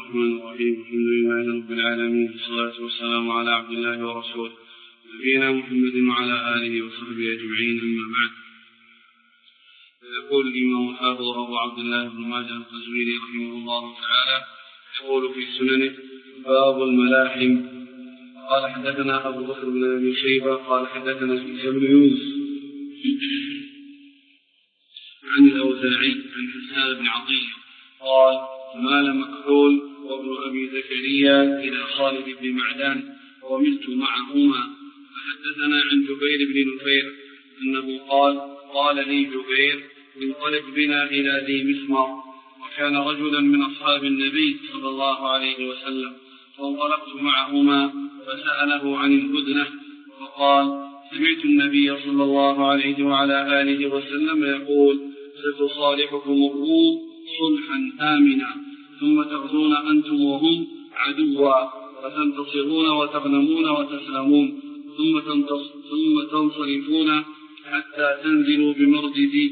الرحمن الرحيم. الحمد لله رب العالمين، والصلاة والسلام على عبد الله ورسوله نبينا محمد وعلى آله وصحبه أجمعين، أما بعد. يقول الإمام الحافظ أبو عبد الله بن ماجه القزويني رحمه الله تعالى يقول في سننه: باب الملاحم. قال حدثنا أبو بكر بن أبي شيبة قال حدثنا عيسى بن يونس عن الأوزاعي عن حسان بن عطية قال: مال مكحول وابن أبي زكريا إلى خالد بن معدان وملت معهما. فحدثنا عن جبير بن نفير أنه قال لي جبير: انطلق بنا إلى ذي مسمر، وكان رجلا من أصحاب النبي صلى الله عليه وسلم، فانطلقت معهما فسأله عن الهدنة، فقال: سمعت النبي صلى الله عليه وعلى آله وسلم يقول: ستصالحكم الروم صلحا آمنا، ثم تغزون أنتم وهم عدوا، وتنتصرون وتغنمون وتسلمون، ثم تنصرفون حتى تنزلوا بمرج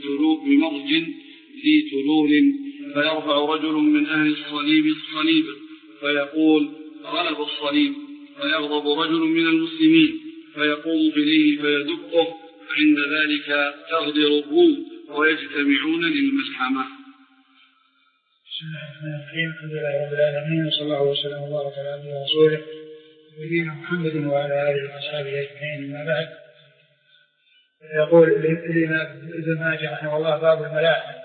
ذي تلول، فيرفع رجل من أهل الصليب الصليب فيقول: غلب الصليب، فيغضب رجل من المسلمين فيقوم إليه فيدقه، عند ذلك تغدر الروم ويجتمعون للملحمة. بسم الله الرحمن الرحيم. الحمد لله رب العالمين، وصلى الله وسلم وبارك على عبده ورسوله نبينا محمد وعلى آله وصحبه أجمعين، أما بعد. يقول الإمام ابن ماجه رحمه الله: باب الملاحم.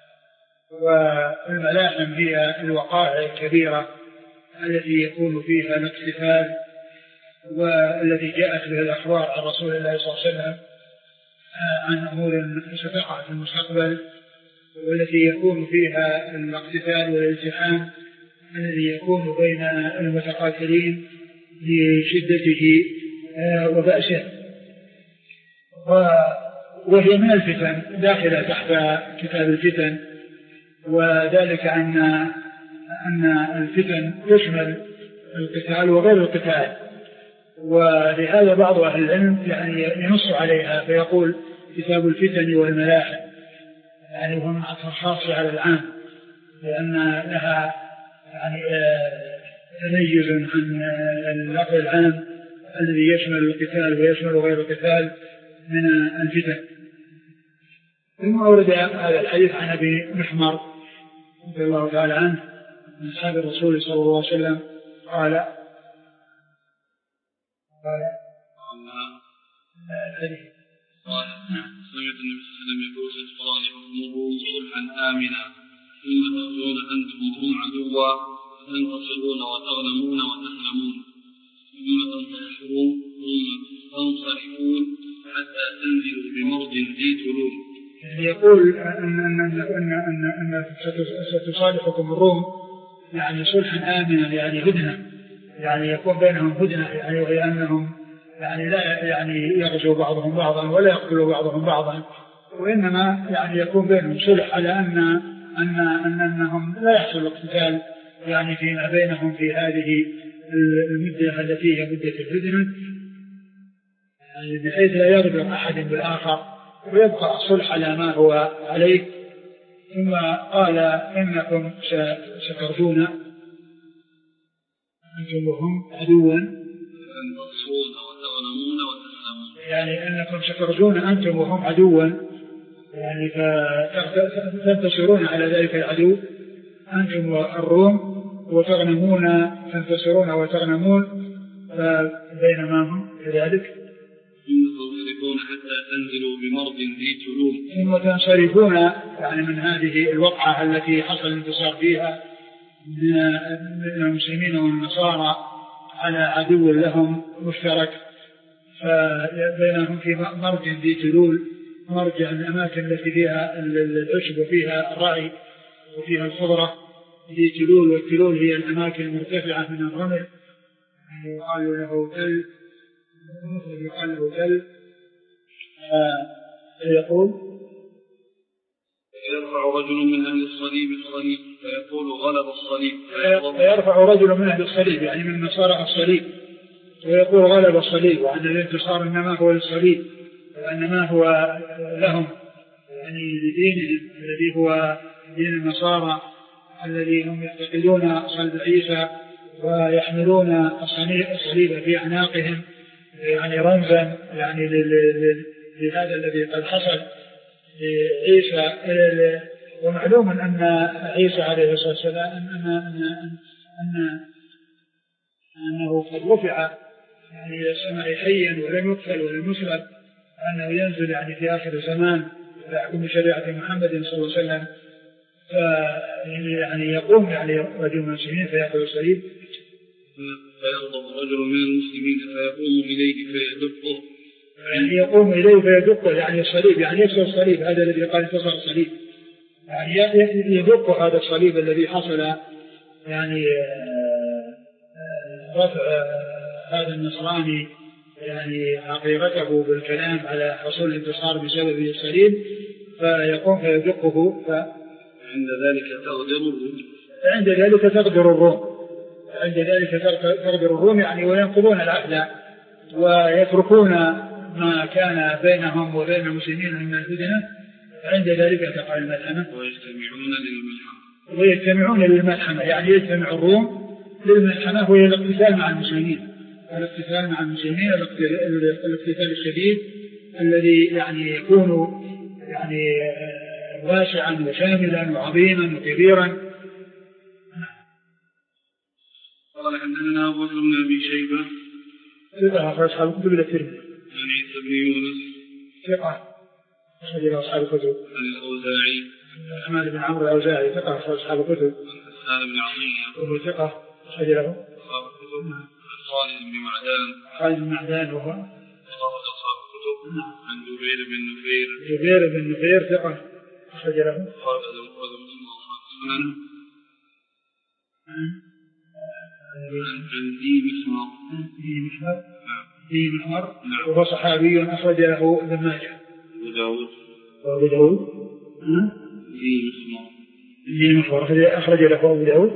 والملاحم هي الوقائع الكبيرة التي يكون فيها الاقتتال، والتي جاءت به الأخبار عن رسول الله صلى الله عليه وسلم عن أمور ستقع في المستقبل، والتي يكون فيها الاقتتال والالتحام الذي يكون بين المتقاتلين لشدته وبأسه، وهي من الفتن داخلة تحت كتاب الفتن، وذلك أن الفتن تشمل القتال وغير القتال، ولهذا بعض أهل العلم يعني ينص عليها فيقول: كتاب الفتن والملاحم، يعني هو من عطف الخاص على العام، لأن لها يعني تميز عن اللفظ العام الذي يشمل القتال ويشمل غير القتال من الفتن. ثم أورد هذا الحديث عن أبي محمر رضي الله تعالى عنه من أصحاب الرسول صلى الله عليه وسلم قال: سمعت النبي صلى الله عليه وسلم يقول: ستصالحكم الروم صلحا آمنا، ثم تغزون أنتم وهم عدوا، وتنتصرون وتغنمون وتسلمون، ثم تنصرفون حتى تنزلوا بمرج ذي تلول. يقول أن ستصالحكم الروم يعني صلحا آمنا، يعني هدنة، يعني يكون بينهم هدنة، يعني وهي أنهم يعني لا يعني يغزو بعضهم بعضا ولا يقتل بعضهم بعضا، وإنما يعني يكون بينهم صلح على أنهم لا يحصل الاقتتال يعني فيما بينهم في هذه المدة التي هي مدة الهدنة، يعني بحيث لا يغدر أحد بالآخر ويبقى الصلح على ما هو عليه. ثم قال: إنكم ستغزون أنتم وهم عدوا، يعني أنكم ستغزون أنتم وهم عدوا، يعني فتنتصرون على ذلك العدو أنتم والروم، وتغنمون تنتصرون وتغنمون، فبينما هم كذلك. حتى تنزلوا بمرض ذي تلول، ثم تنصرفون يعني من هذه الوقعة التي حصل الانتصار فيها من المسلمين والنصارى على عدو لهم مشترك، فبينهم في مرج ذي تلول، مرج الأماكن التي فيها العشب وفيها الرعي وفيها الخضرة، ذي تلول، والتلول هي الأماكن المرتفعة من الرمل، يقال له تل، يقال له تل. يقول: يرفع رجل من أهل الصليب الصليب فيقول: غلب الصليب، فيرفع رجل من أهل الصليب يعني من نصارى الصليب ويقول: غلب الصليب، وأن الانتصار إنما هو للصليب، وأنما هو لهم يعني لدينهم الذي هو دين النصارى الذي هم يعتقدون صلب عيسى ويحملون الصليب في أعناقهم يعني رمزا يعني لهذا الذي قد حصل لعيسى. ومعلوم أن عيسى عليه الصلاة والسلام أنه قد رفع يعني إلى السماء حيا ولم يقتل ولم يصلب، أنه ينزل يعني في آخر الزمان ويحكم بشريعة محمد صلى الله عليه وسلم. يعني يقوم يعني رجل من المسلمين فيأخذ الصليب فيغضب رجل من المسلمين فيقوم إليه فيدقه، يعني يقوم إليه فيدقه يعني الصليب يعني يكسر الصليب، هذا الذي قال كسر الصليب يعني يدق هذا الصليب الذي حصل يعني رفع هذا النصراني يعني حقيقته بالكلام على حصول الانتصار بسبب الصليب، فيقوم فيدقه عند ذلك تغدر الروم. عند ذلك تغدر الروم يعني وينقضون العهد ويتركون ما كان بينهم وبين المسلمين من الفتنة. عند ذلك تقع الملحمة ويجتمعون للملحمة يعني يجتمع الروم للملحمة وهي الاقتتال مع المسلمين، الاقتتال الشديد الذي يعني يكون يعني واسعا وشاملا وعظيما وكبيرا. قال عندنا أبو بكر بن أبي شيبة ثقة أصحاب الكتب الترمذي. عن عيسى بن يونس ثقة أخرج له أصحاب الكتب. عن الأوزاعي أحمد بن عمرو الأوزاعي ثقة أخرج أصحاب الكتب. عن حسان بن عطية وهو ثقة أخرج له أصحاب الكتب. عن خالد بن معدان وهو أخرج أصحاب الكتب. عن جبير بن نفير ثقة أخرج له عن ذي مسمار وهو صحابي أخرج له ابن ماجه وأبو داود. ذي مسمار أخرج له أبو داود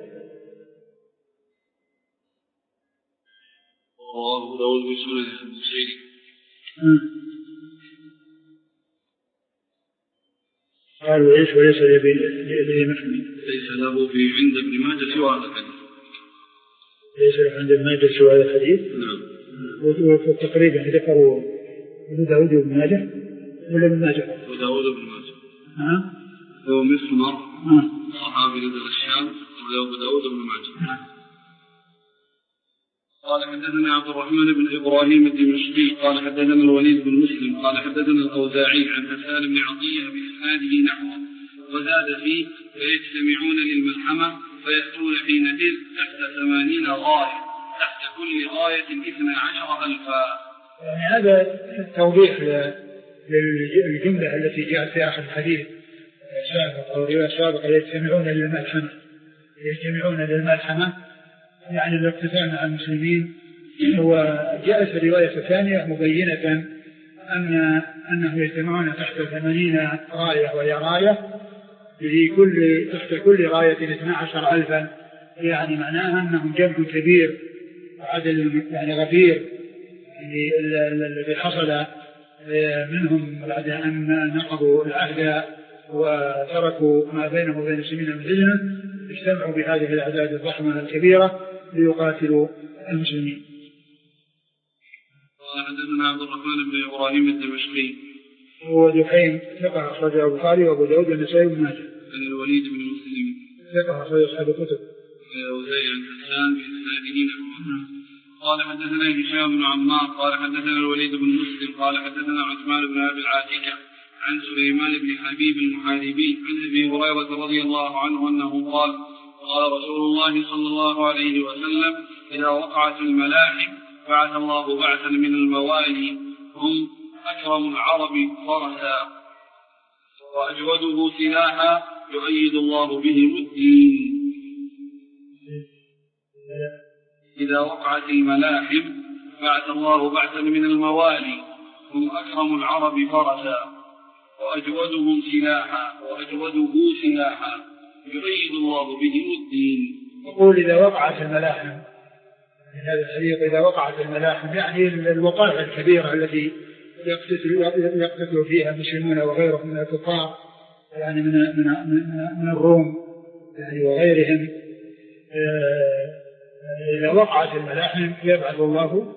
وأبو داود بسنة البصيري. قالوا ايش وليس لابي مسلم ليس له في عند ابن ماجه سوى هذا الحديث. ليس له عند ابن ماجه سوى هذا الحديث. نعم. وتقريبا ذكروا ابو داود وابن ماجه ولا ابن ماجه؟ ابو داود وابن ماجه. هو مسمر صحابي نزل الشام وله ابو داود وابن ماجه. قال حدثنا عبد الرحمن بن إبراهيم الدمشقي قال حدثنا الوليد بن مسلم قال حدثنا الأوزاعي عن حسان بن عطية بإسناده نحوه وزاد فيه فيجتمعون للملحمة فيأتون حينئذ تحت 80 غاية تحت كل غاية 12,000. يعني هذا توضيح للجملة التي جاءت في آخر الحديث السابق أو الرواية السابقة يجتمعون للملحمة يعني الاقتتال مع المسلمين. وجاءت الرواية الثانية مبينة أنه يجتمعون تحت 80 راية وهي راية تحت كل راية 12,000 يعني معناها أنهم جمع كبير عدد يعني غفير يعني الذي حصل منهم بعد أن نقضوا العهد وتركوا ما بينهم وبين المسلمين من الفتنة اجتمعوا بهذه الأعداد الضخمة الكبيرة ليقاتلوا المسلمين. قال حدثنا عبد الرحمن بن إبراهيم الدمشقي هو دحيم ثقة أخرجه البخاري وأبو داود والنسائي وابن ماجه. عن الوليد بن مسلم ثقة أخرج أصحاب الكتب. الأوزاعي عن حسان بإسناده نحوه. قال حدثنا هشام بن عمار قال حدثنا الوليد بن مسلم قال حدثنا عثمان بن أبي العاتكة عن سليمان بن حبيب المحاربي عن أبي هريرة رضي الله عنه أنه قال قال رسول الله صلى الله عليه وسلم إذا وقعت الملاحم بعث الله بعثا من الموالي هم أكرم العرب فرسا وأجوده سلاحا يؤيد الله بهم الدين. إذا وقعت الملاحم بعث الله بعثا من الموالي هم أكرم العرب فرسا وأجوده سلاحا يؤيد الله بهم الدين. يقول إذا وقعت الملاحم هذا الحديث إذا وقعت الملاحم يعني الوقائع الكبيرة التي يقتتل فيها المسلمون وغيرهم من الكفار يعني من الروم يعني وغيرهم إذا وقعت الملاحم يبعث الله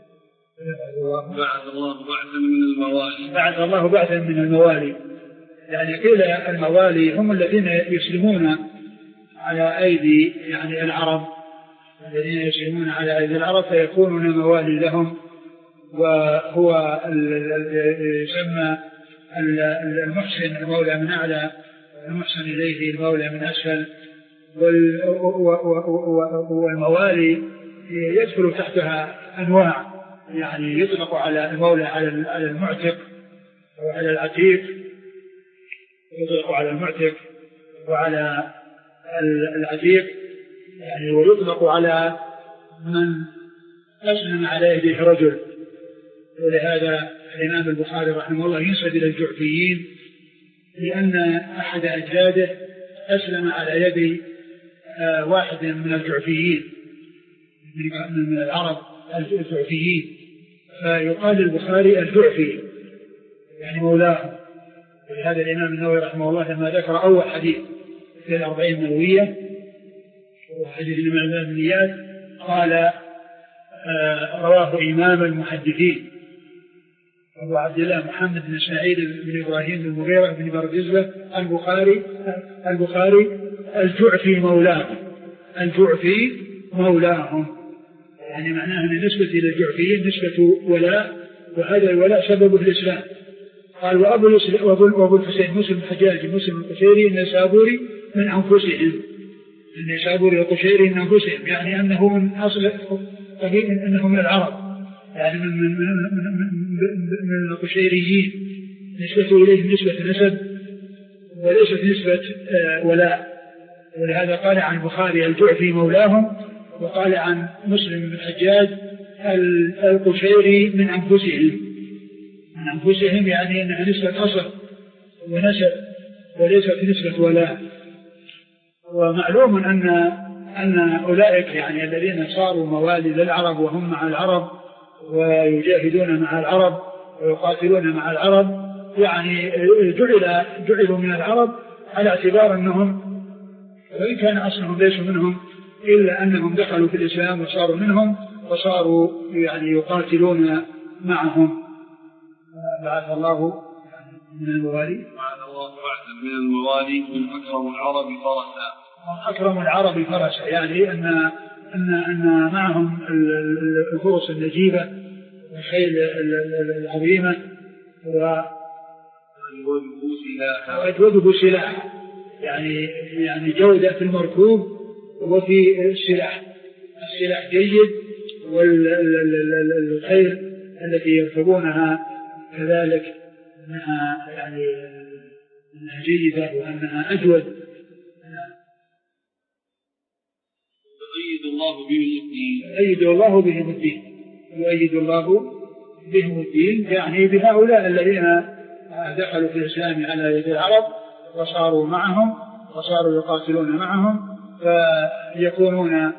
بعثا من الموالي. يعني قيل الموالي هم الذين يسلمون على أيدي يعني العرب، الذين يسلمون على أيدي العرب فيكونون موالي لهم، وهو يسمى المحسن المولى من أعلى، المحسن إليه المولى من أسفل. والموالي يدخل تحتها أنواع، يعني يطلق على المولى على المعتق وعلى العتيق، يطلق على المعتق وعلى العتيق يعني، ويطلق على من أسلم على يده رجل. ولهذا الإمام البخاري رحمه الله ينسب إلى الجعفيين لأن أحد أجداده أسلم على يد واحد من الجعفيين من العرب الجعفيين، فيقال البخاري الجعفي يعني مولاه. ولهذا الإمام النووي رحمه الله لما ذكر أول حديث في 40 النووية وحديث الإمام النيات قال رواه إمام المحدثين أبو عبد الله محمد بن إسماعيل بن إبراهيم بن المغيرة بن بردزبة البخاري الجعفي مولاهم. يعني معناها أن نسبة إلى الجعفيين نسبة ولاء، وهذا الولاء سببه الإسلام. قال وأبو الحسين مسلم الحجاج مسلم القشيري النسابوري من أنفسهم، النسابوري القشيري من أنفسهم، يعني أنه من أصل أنه من العرب، يعني من القشيريين، نسبة إليه نسبة نسب وليست نسبة ولاء. ولهذا قال عن البخاري الجعفي مولاهم، وقال عن مسلم بن الحجاج القشيري من أنفسهم، يعني أنها نسبة أصل ونسب وليست نسبة ولاء. ومعلوم أن أولئك يعني الذين صاروا موالي للعرب وهم مع العرب ويجاهدون مع العرب ويقاتلون مع العرب، يعني جعلوا من العرب على اعتبار أنهم وإن كان أصلهم ليسوا منهم إلا أنهم دخلوا في الإسلام وصاروا منهم وصاروا يعني يقاتلون معهم. بعث الله من الموالي هم أكرم العرب فرسا، يعني أن معهم الفرس النجيبة والخيل العظيمة وأجوده سلاح، يعني جودة في المركوب وفي السلاح جيد، والخيل التي يركبونها كذلك أنها جيدة وأنها أجود. يؤيد الله بهم الدين، يعني بهؤلاء الذين دخلوا في الإسلام على يد العرب وصاروا معهم وصاروا يقاتلون معهم، فيكونون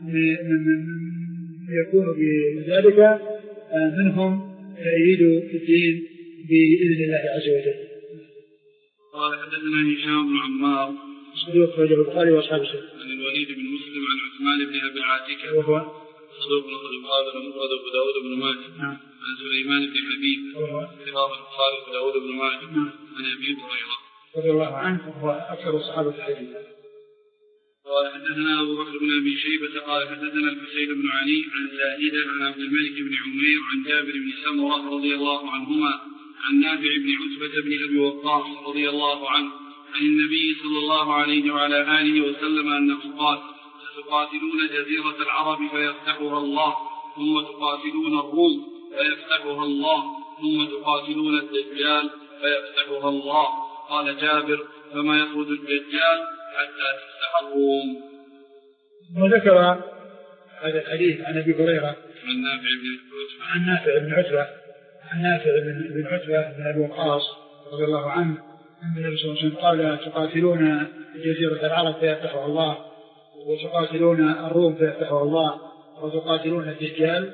يكون بذلك منهم يؤيد الدين بإذن الله عز وجل. قال حدثنا هشام بن عمار صدوق رجل البخاري وأصحاب السنة. عن الوليد بن مسلم عن عثمان بن أبي العاتكة وهو صدوق البخاري ومفرد أبو داود بن ماجه. عن سليمان بن حبيب صدوق البخاري وأبو داود بن ماجه. عن أبي هريرة رضي الله عنه وهو أكثر الصحابة الحديث. قال حدثنا أبو بكر بن أبي شيبة قال حدثنا الحسين بن علي عن زائدة عن عبد الملك بن عمير عن جابر بن سمرة رضي الله عنهما عن نافع بن عتبة بن أبي وقاص رضي الله عنه عن النبي صلى الله عليه وعلى آله وسلم أنه قال: ستقاتلون جزيرة العرب فيفتحها الله، ثم تقاتلون الروم فيفتحها الله، ثم تقاتلون الدجال فيفتحها الله. قال جابر: فما يخرج الدجال حتى تفتح الروم. وذكر هذا الحديث عن أبي هريرة عن نافع بن عتبة بن أبي وقاص رضي الله عنه أن النبي صلى الله عليه وسلم قال: تقاتلون جزيرة العرب فيفتحها الله، وتقاتلون الروم فيفتحها الله، وتقاتلون الدجال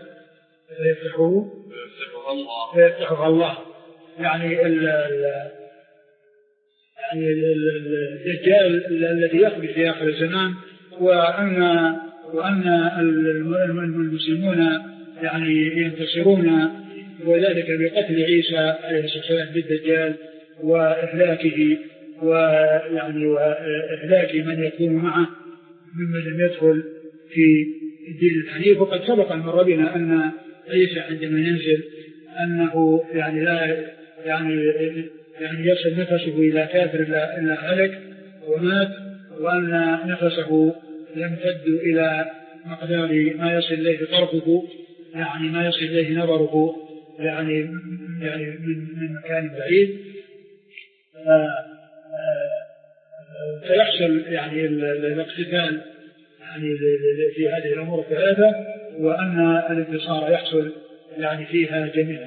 فيفتحها الله. يعني يعني الدجال الذي يخرج في آخر الزمان، وأن المسلمون يعني ينتصرون وذلك بقتل عيسى عليه الصلاة والسلام بالدجال وإهلاكه، ويعني وإهلاك من يكون معه ممن لم يدخل في الدين الحنيف. وقد سبق المر بنا أن عيسى عندما ينزل أنه يعني لا يعني يصل نفسه إلى كافر إلا هلك ومات، وأن نفسه يمتد إلى مقدار ما يصل إليه طرفه، يعني ما يصل إليه نظره يعني من مكان بعيد. فيحصل يعني الاقتتال يعني في هذه الأمور الثلاثة، وأن الانتصار يحصل يعني فيها جميعا.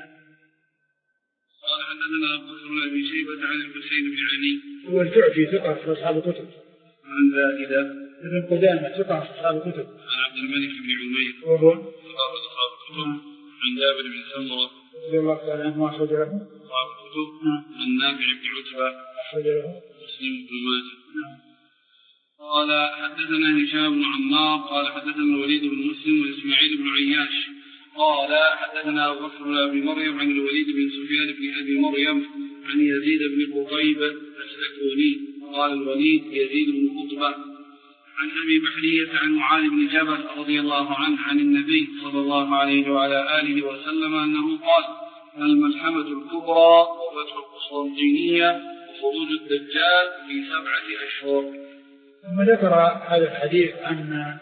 قال حدثنا أبو بكر بن أبي شيبة عن الحسين بن علي هو الجعفي ثقة في أصحاب الكتب، عن زائدة ابن قدامة ثقة في أصحاب الكتب، عن عبد الملك بن عمير وهو ثقة في أصحاب الكتب، عن جابر بن سمرة رضي الله تعالى عنه أخرج له أصحاب الكتب، عن نافع بن عتبة أخرج له مسلم بن ماجه. قال حدثنا هشام بن عمار قال حدثنا الوليد بن مسلم وإسماعيل بن عياش قال حدثنا أبو بكر بن أبي مريم عن الوليد بن سفيان بن أبي مريم عن يزيد بن قطيبة السكوني قال الوليد يزيد بن قطبة عن أبي بحرية عن معاذ بن جبل رضي الله عنه عن النبي صلى الله عليه وعلى آله وسلم أنه قال الملحمة الكبرى وفتح القسطنطينية وخروج الدجال في 7 أشهر. ثم ذكر هذا الحديث عن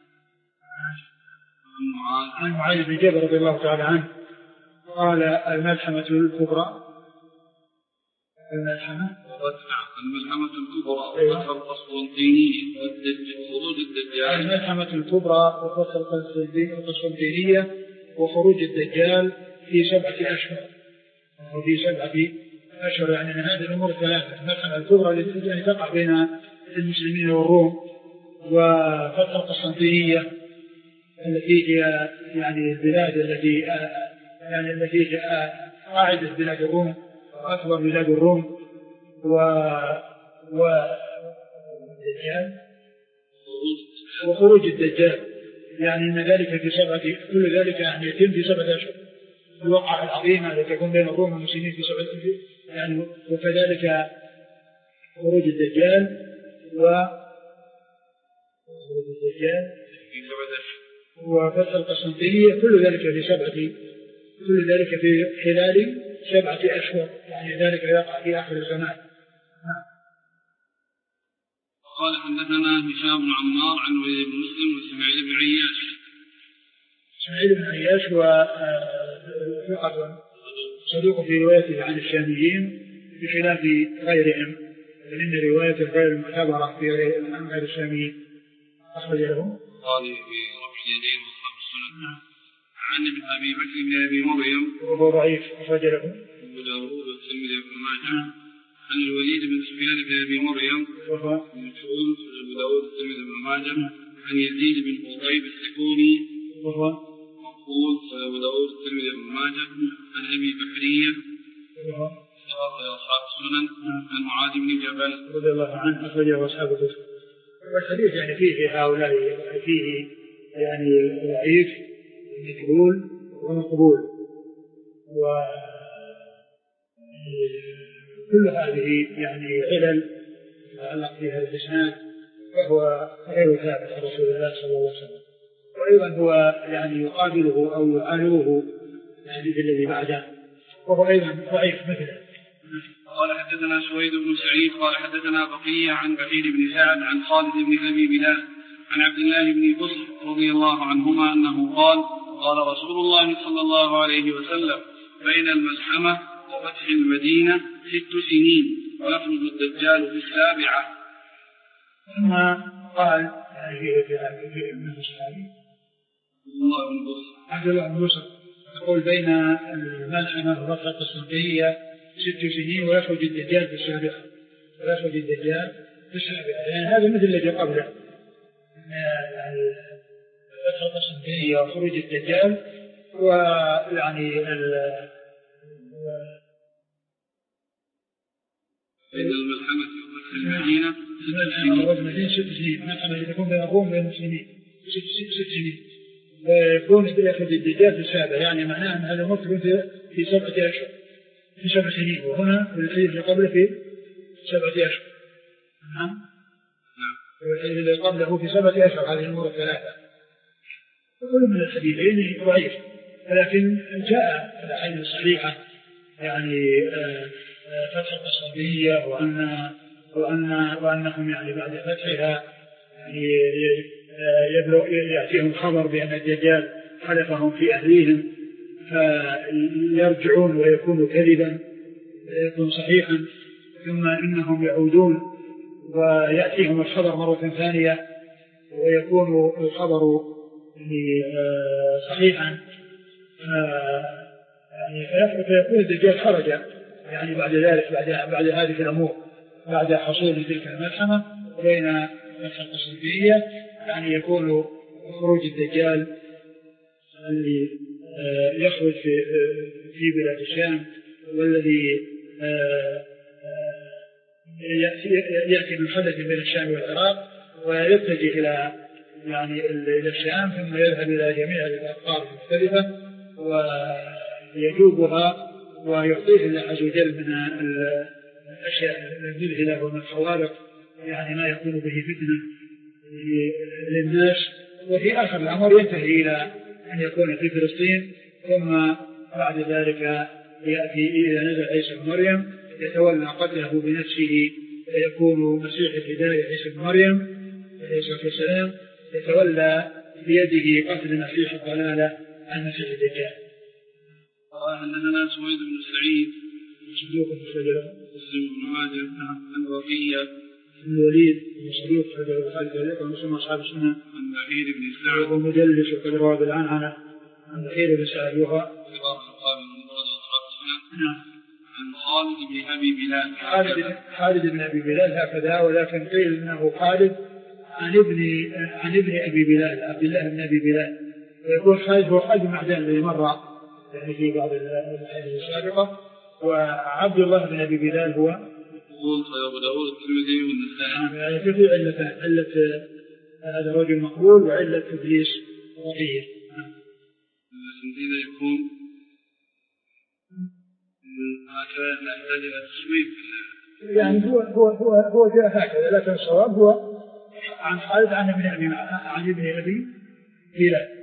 معاذ بن جبل رضي الله تعالى عنه قال الملحمة الكبرى الملحمة الكبرى وفتح القسطنطينية وخروج الدجال. الملحمة الكبرى وفتح القسطنطينية وخروج الدجال في 7 أشهر، وفي 7 أشهر يعني من هذه الأمور الثلاثة: الملحمة الكبرى التي تقع بين المسلمين والروم، وفتح القسطنطينية التي هي يعني البلاد التي هي قاعدة بلاد الروم وأكبر بلاد الروم، وخروج الدجال، يعني أن ذلك في 7 كل ذلك يعني يتم في 7 أشهر. الوقعة العظيمة التي تكون بين الروم والمسلمين في 7 أشهر يعني، وكذلك خروج الدجال وفتح القسطنطينية كل ذلك في خلال 7 أشهر، يعني ذلك يقع في آخر الزمان. قال حدثنا هشام بن عمار عن وليد بن مسلم وإسماعيل بن عياش. إسماعيل بن عياش وثقة صدوق في روايته عن الشاميين بخلاف غيرهم، فإن رواية غير المعتبرة في غير الشاميين. أخرج له قال في رفع اليدين وأصحاب السنن عن أبي بكر بن أبي مريم وهو ضعيف. أخرج له أبو داود والترمذي وابن ماجه عن الوليد بن سفيان بن أبي مريم وهو مجهول أبو داود والترمذي وابن ماجه عن يزيد بن قطيبة السكوني وهو مقبول أبو داود والترمذي وابن ماجه عن أبي بحرية وهو أصحاب السنن عن معاذ بن جبل رضي الله عنه. أخرجه أصحاب الكتب. والحديث يعني فيه هؤلاء فيه يعني ضعيف مجهول ومقبول، وكل هذه يعني علل تتعلق بها الإسناد، وهو غير ثابت عن رسول الله صلى الله عليه وسلم. وأيضا هو يعني يقابله أو يعارضه الحديث الذي بعده وهو أيضا ضعيف مثله. قال حدثنا سويد بن سعيد قال حدثنا بقية عن بحير بن سعد عن خالد بن أبي بلال عن عبد الله بن بصر رضي الله عنهما أنه قال قال رسول الله صلى الله عليه وسلم بين الملحمة وفتح المدينة 6 سنين ويخرج الدجال في 7. ثم قال في ابن الصحابي عبد الله بن بصر يقول بين الملحمة وفتح القسطنطينية 6 سنين ويخرج الدجال في 7. يعني هذا مثل الذي قبله، يعني فتح القسطنطينية وخروج الدجال، ويعني بين الملحمة وفتح المدينة 6 سنين. الملحمة تكون بين الروم وبين المسلمين 6 سنين، ويكون يأخذ الدجال في السابع، يعني معناه أن هذا الموت في 7 أشهر، في 7 سنين، وهنا في الحديث اللي قبله في 7 أشهر. نعم. والحديث اللي قبله في 7 أشهر، هذه الأمور الثلاثة. كل من الحديثين ضعيف، ولكن جاء الأحاديث الصحيحة يعني فتح القسطنطينية وأنهم يعني بعد فتحها يعني يأتيهم خبر بأن الدجال خلفهم في أهليهم فيرجعون ويكون كذبا ويكون صحيحا، ثم إنهم يعودون ويأتيهم الخبر مرة ثانية ويكون الخبر صحيحا، يعني فيكون الدجال خرج يعني بعد ذلك، بعد هذه الأمور، بعد حصول تلك الملحمة بين فتح القسطنطينية، يعني يكون خروج الدجال الذي يخرج في بلاد الشام، والذي يأتي من خلف بين الشام والعراق ويتجه إلى يعني إلى الشام، ثم يذهب إلى جميع الأقطار المختلفة ويجوبها ويعطيه الله عز وجل من الأشياء المذهلة ومن الخوارق، يعني ما يكون به فتنة للناس. وفي آخر الأمر ينتهي إلى أن يكون في فلسطين، ثم بعد ذلك يأتي إذا نزل عيسى بن مريم يتولى قتله بنفسه، فيكون مسيح الهداية عيسى بن مريم عليه الصلاة والسلام يتولى بيده قتل مسيح الضلالة عن مسيح الدجال. قال حدثنا سويد بن سعيد صدوق بن سعيد مسلم بن ماجه عن رقية بن الوليد بن صدوق خرج البخاري ومسلم أصحاب السنة عن بحير بن سعد ومدلس وقد روى بالعنعنة عن بحير بن سعد وهو عن خالد بن أبي بلال. خالد بن أبي بلال هكذا، ولكن قيل إنه خالد عن ابن أبي بلال عبد الله بن أبي بلال، ويقول خالد هو خالد بن معدان الذي مر يعني في بعض الأحاديث السابقة، وعبد الله بن أبي بلال هو مقبول في أبو داود والترمذي والنسائي. يعني في علتان، علة هذا الرجل مقبول وعلة تدليس رقية. الذي يكون هكذا نحتاج إلى التصويب، يعني هو جاء هكذا، لكن الصواب هو عن خالد عن ابن أبي بلال.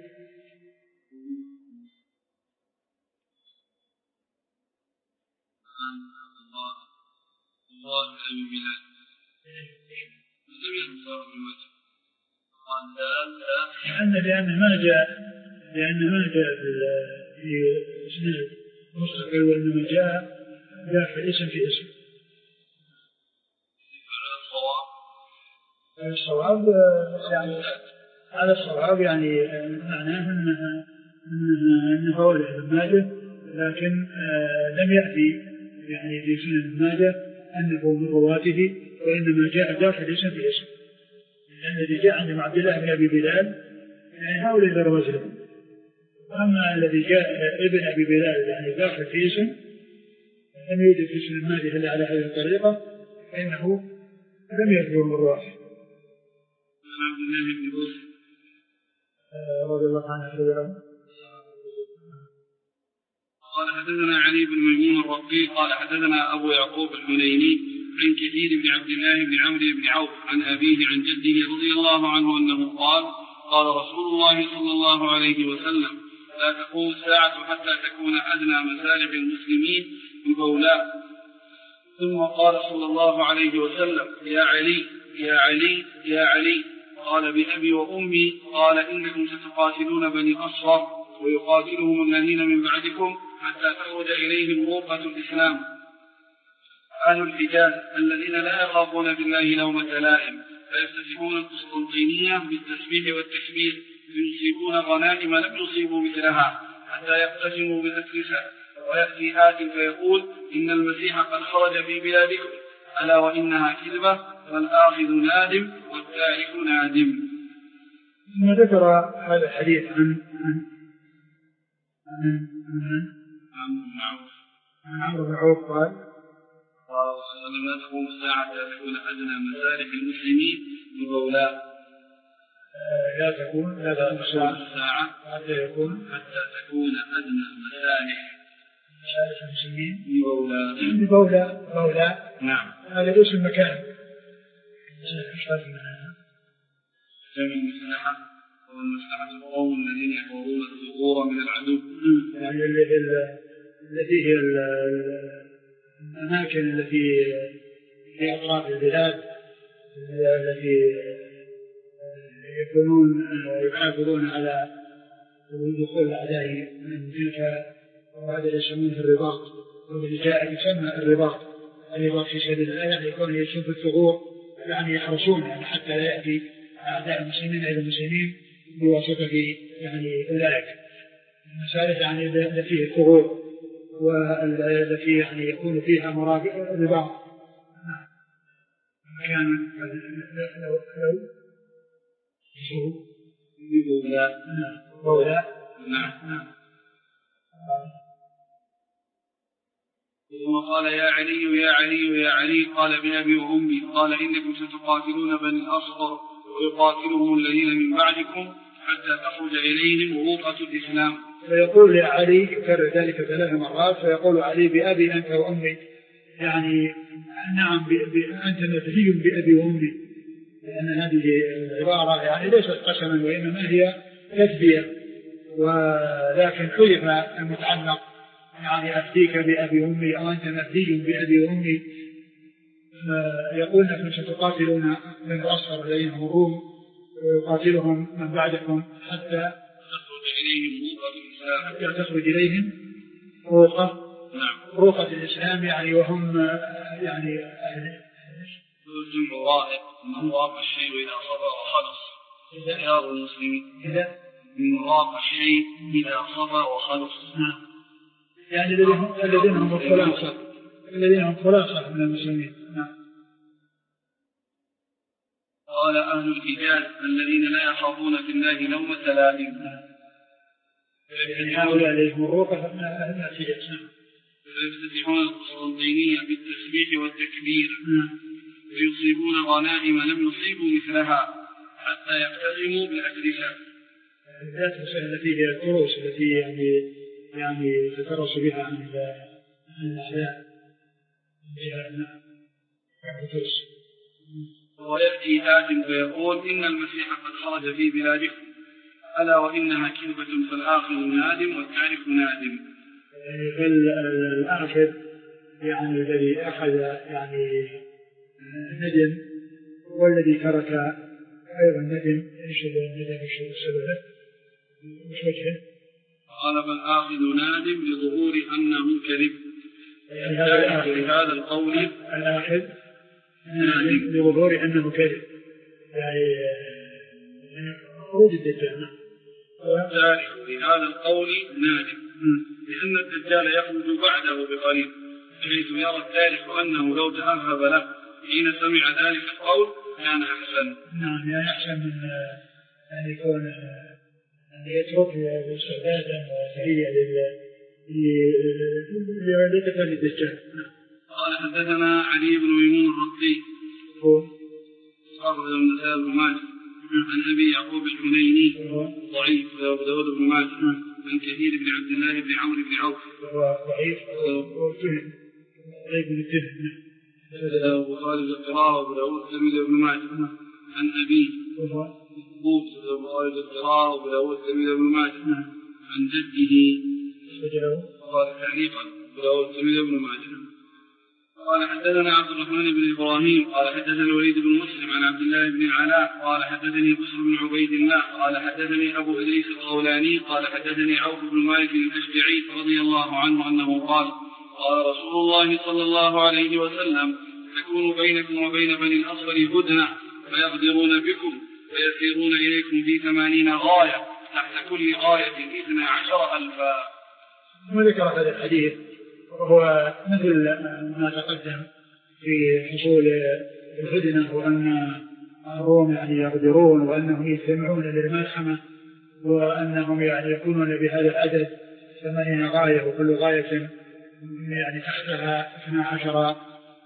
الله أبي بلال لم ينصر بالمجد قال لأن ما جاء في اسناد مستقل، وإنما جاء في الاسم في اسم. الصواب يعني على الصواب يعني معناه أنه ولد ابن ماجه، لكن لم يأتي يعني في سنن ابن ماجه أنه من رواته، وإنما جاء داخل الاسم في الاسم. الذي جاء عند عبد الله بن أبي بلال يعني هؤلاء غير وزنهم، أما الذي جاء ابن أبي بلال يعني داخل في اسم لم يوجد في سنن ابن ماجه إلا على هذه الطريقة، فإنه لم يذكر من رواته. عبد الله بن بوس رضي الله عنه قال حدثنا علي بن ميمون الرقي قال حدثنا أبو يعقوب الحنيني عن كثير بن عبد الله بن عمرو بن عوف عن أبيه عن جده رضي الله عنه أنه قال قال رسول الله صلى الله عليه وسلم لا تقوم الساعة حتى تكون أدنى مسالك المسلمين ببولاء. ثم قال صلى الله عليه وسلم يا علي يا علي يا علي، قال بأبي وأمي، قال إنكم ستقاتلون بني أصفر ويقاتلهم الذين من بعدكم حتى تخرج إليهم غرفة الإسلام أهل الحجاز الذين لا يخافون بالله لومة لائم، فيفتتحون القسطنطينية بالتسبيح والتكبير، فيصيبون غنائم لم يصيبوا مثلها حتى يقتسموا بالأسلحة. ويأتي آت فيقول إن المسيح قد خرج في بلادكم ألا وإنها كذبة، والآخذ نادم والتارك نادم. ثم ذكر هذا الحديث عن عمرو بن عوف قال قال لا تقوم الساعة تكون أدنى مسالك المسلمين ببولاء. لا تكون الساعة حتى تكون أدنى مسالك المسلمين ببولاء. نعم. هذا اسم المكان. جمع المصلحة والمصلحة القوم الذين يحفظون الثغور من العدو. يعني التي هي الأماكن التي في أطراف البلاد التي يكونون يحافظون على دخول الأعداء من تلك، وهذا يسمونه الرباط، والذي جاء يسمى الرباط في سبيل الله، يعني يكون يشوف في الثغور، يعني يحرسون يعني حتى لا يأتي أعداء المسلمين إلى المسلمين بواسطة يعني أولئك المسالك يعني التي فيه الثغور والتي يعني يكون فيها رباط. كان بولاء. نعم. ثم قال يا علي يا علي يا علي، قال بأبي وأمي، قال إنكم ستقاتلون بني الأصفر ويقاتلهم الذين من بعدكم حتى تخرج إليهم غوطة الإسلام. فيقول يا علي، يكرر ذلك 3 مرات، فيقول علي بأبي أنت وأمي، يعني نعم أنت نبي بأبي وأمي، لأن هذه العبارة يعني ليست قسما وإنما هي تثبية، ولكن حذف المتعلق، يعني أفديك بأبي وأمي أو أنت نبي بأبي وأمي. يقول أنكم ستقاتلون من الأصفر الذين هم الروم ويقاتلهم من بعدكم حتى تخرج إليهم روقة الإسلام، يعني وهم يعني أهل من راق الشيء إذا صبر وخلص خيار المسلمين. من راق الشيء إذا صبر وخلص. يعني الذين هم خلاصة من المسلمين. قال أهل الحجاز الذين لا يخافون في الله لومة لائم. يعني هؤلاء لهم الروقة من أهل الحجاز. فيفتتحون القسطنطينية بالتسبيح والتكبير ويصيبون غنائم لم يصيبوا مثلها حتى يقتدموا بالأجلسة. ذات التي هي التروس التي يعني تترس بها عن الأعداء. ويأتي هاتم فيقول إن المسيح قد خرج في بلادكم ألا وإنها كذبة فالآخر نادم والتارك نادم. الآخر يعني الذي أخذ يعني ندم، والذي ترك أيضا ندم. إيش الندم؟ إيش سببه؟ إيش وجهه؟ قال فالآخذ نادم لظهور أنه كذب. يعني هذا القول الآخذ نادم لظهور أنه كذب، يعني خروج الدجال. والتاريخ بهذا القول نادم لأن الدجال يخرج بعده بقريب، حيث يرى التاريخ أنه لو تأهب له حين سمع ذلك القول كان أحسن. نعم، يعني أحسن من أن يكون يترك استعدادا وسريا لقتال الدجال. قال حدثنا علي بن ميمون الرقي صاحب النسائي بن ماجه عن أبي يعقوب الحنيني ضعيف أبو داود بن ماجه عن كثير بن عبد الله بن عمرو بن عوف ضعيف بن التهم أبو خالد القراء وأبو داود الترمذي بن ماجه عن أبي أبو خالد القراء وأبو داود الترمذي بن ماجه عن جده قال تعليقا أبو داود الترمذي بن ماجه. قال حدثنا عبد الرحمن بن إبراهيم قال حدثنا الوليد بن مسلم عن عبد الله بن العلاء قال حدثني بشر بن عبيد الله قال حدثني أبو إدريس الخولاني قال حدثني عوف بن مالك الأشجعي رضي الله عنه أنه قال قال رسول الله صلى الله عليه وسلم تكون بينكم وبين بني الأصفر هدنة فيغدرون بكم فيسيرون إليكم في 80 غاية تحت كل غاية 12,000. وذكر هذا الحديث وهو مثل ما تقدم في حصول الهدنة، وأن الروم يعني يغدرون وأنهم يجتمعون للملحمة وأنهم يعني يكونون بهذا العدد 80 غاية وكل غاية يعني تحتها 12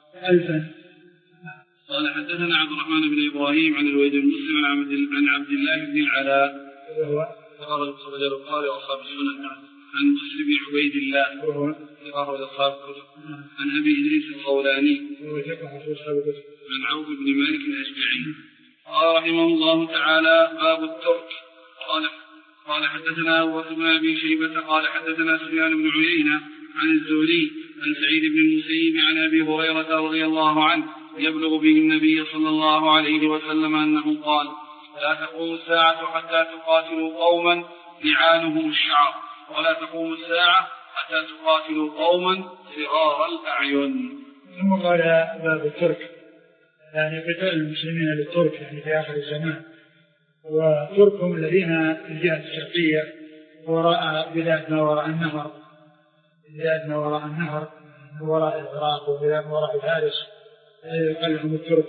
ألفا. قال حدثنا عبد الرحمن بن إبراهيم عن الوليد بن مسلم عن عبد الله بن العلاء وهو خرج البخاري وأصحاب السنن عن مسلم بن عبيد الله وهو خرج أصحاب الكتب عن أبي إدريس الخولاني عن عوف بن مالك الأشجعي قال رحمه الله تعالى باب الترك. قال حدثنا أبو بكر بن أبي شيبة قال حدثنا سفيان بن عيينة عن الزهري عن سعيد بن المسيب عن أبي هريرة رضي الله عنه يبلغ به النبي صلى الله عليه وسلم أنه قال لا تقوم الساعة حتى تقاتلوا قوما نعالهم الشعر ولا تقوم الساعة حتى تقاتلوا قوما صغار الأعين. ثم قال باب الترك يعني قتال المسلمين للترك يعني في آخر الزمان، وتركهم الذين في الجهة الشرقية وراء بلاد ما وراء النهر، بلاد ما وراء النهر وراء العراق وبلاد ما وراء فارس يقال لهم الترك.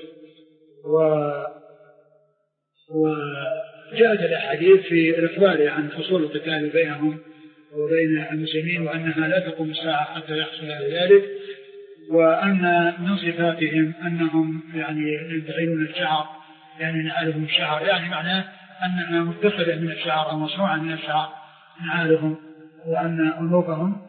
وجاءت الأحاديث في الإخبار عن حصول القتال بينهم وبين المسلمين وأنها لا تقوم الساعة حتى يحصل ذلك، وأن من صفاتهم أنهم يعني يدخلون الشعر يعني نعالهم الشعر، يعني معناه أنها متخذة من الشعر أو مصنوعة من الشعر نعالهم، وأن أنوفهم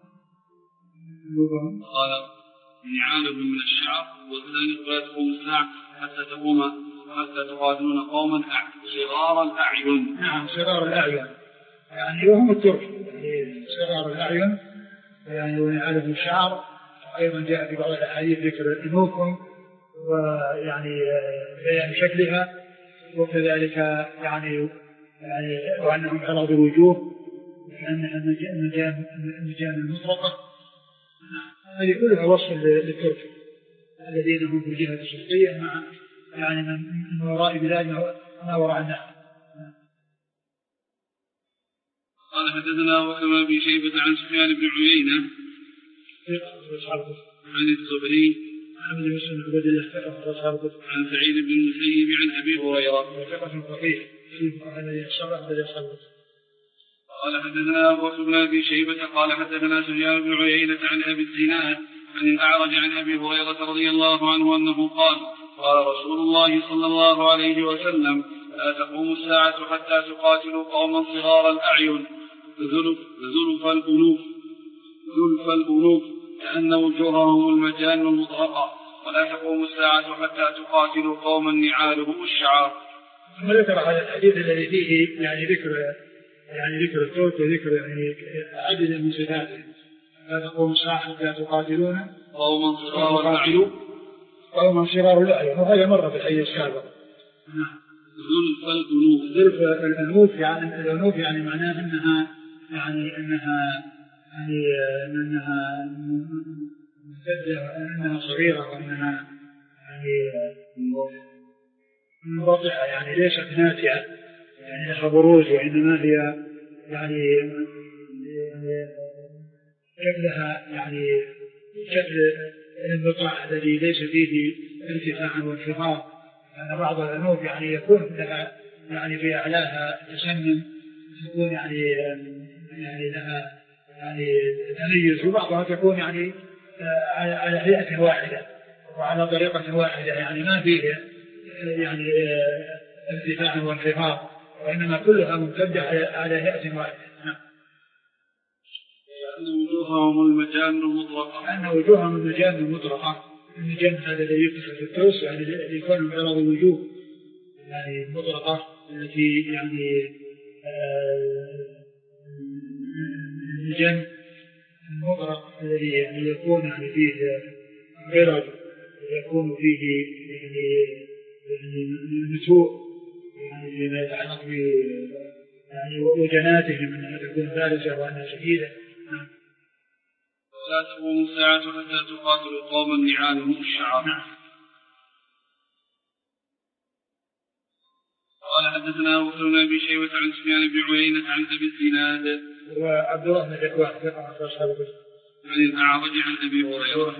قال نعالهم من الشعر. والثاني لا تقوم الساعة حتى تقاتلون قوما صغار الأعين. نعم صغار الأعين يعني وهم الترك يعني صغار الأعين يعني ونعالهم الشعر. أيضا جاء في بعض الأحاديث ذكر أنوفهم ويعني بيان شكلها، وكذلك يعني وأنهم حرض الوجوه النجام المطرقة. هذه كلها وصف للترك الذين هم في الجهة الشرقية مع يعني من وراء بلاد ما وراء النهر. قال حدثنا وكما في شيبة عن سفيان بن عيينة عن الزهري عن سعيد بن المسيب عن أبي هريرة قال حدثنا أبو بكر بن أبي شيبة قال حدثنا سفيان بن عيينة عن أبي الزناد عن الأعرج عن أبي هريرة رضي الله عنه أنه قال قال رسول الله صلى الله عليه وسلم لا تقوم الساعة حتى تقاتلوا قوما صغار الأعين زلف الأنوف كأن وجوههم المجان المطرقة ولا تقوم الساعة حتى تقاتلوا قوما نعالهم الشعر. ثم ذكر هذا الحديث الذي فيه يعني ذكر الترك وذكر يعني عدد من صفاته. لا تقوم الساعة حتى تقاتلون قوما صغار الأعين وهذا مرة في الحديث السابق. زلف الأنوف يعني الأنوف يعني معناه أنها ممتدة وأنها صغيرة وأنها يعني منبطحة يعني ليست ناتئة يعني لها بروز، وإنما هي يعني شكلها يعني شكل الانبطاح الذي ليس فيه ارتفاع وانخفاض. لأن بعض الأنوف يعني يكون لها يعني في أعلاها تسنن تكون يعني لها يعني تميز، وبعضها تكون يعني على هيئة واحدة وعلى طريقة واحدة يعني ما فيه يعني ارتفاع وانخفاض، وإنما كلها ممتدة على هيئة واحدة. أن وجوههم المجان المطرقة. المجان هذا الذي يكتب في التوس يعني يكون من عرض الوجوه يعني المطرقة التي يعني المجان المطرق الذي يعني يكون يعني فيه غرض يكون فيه يعني نتوء يعني فيما يتعلق ب يعني وجناتهم أنها تكون بارزة وأنها شديدة. لا تقوم الساعة حتى تقاتل قوما نعالهم الشعر. قال حدثنا أبو بكر بن أبي شيبة عن سفيان بن عيينة عن أبي الزناد وعبد الله بن ذكوان عن الأعرج عن أبي هريرة.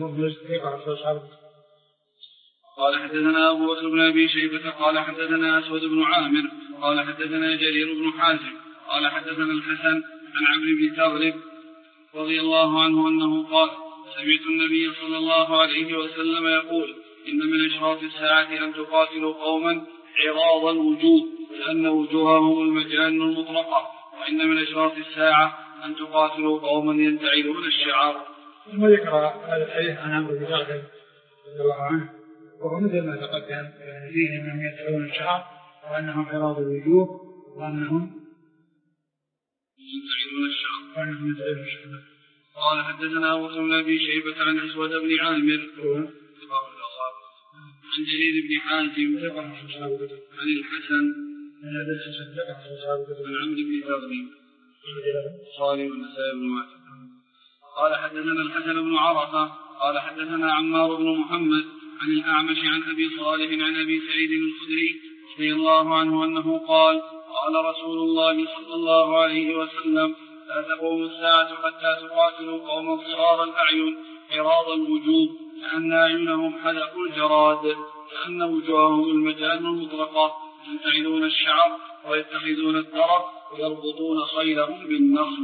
قال حدثنا أبو بكر بن أبي شيبة قال حدثنا أسود بن عامر قال حدثنا جرير بن حازم قال حدثنا الحسن عن عمرو بن تغلب رضي الله عنه أنه قال سمعت النبي صلى الله عليه وسلم يقول إن من أشراط الساعة أن تقاتلوا قوما عراض الوجوه لأن وجوههم المجان المطلقة، وإن من أشراط الساعة أن تقاتلوا قوما ينتعلون الشعر. ثم ذكر هذا الحديث عن عمرو بن جعفر رضي الله عنه وهو مثل ما تقدم، يعني فيه أنهم ينتعلون الشعر وأنهم عراض الوجوه وأنهم ينتعلون الشعر. قال حدثنا أبو بن أبي شيبة عن أسود بن عامر عن جرير بن حازم عن الحسن عن عمرو بن ثابت صالح والنسائي بن ماجه. قال حدثنا الحسن بن عرفة قال حدثنا عمار بن محمد عن الأعمش عن أبي صالح عن أبي سعيد الخدري رضي الله عنه أنه قال قال رسول الله صلى الله عليه وسلم لا تقوم الساعة حتى تقاتلوا قوما صغار الأعين عراض الوجوه كأن أعينهم حلق الجراد كأن وجوههم المجان المطلقة ينتعلون الشعر ويتخذون الدرق ويربطون خيلهم بالنخل.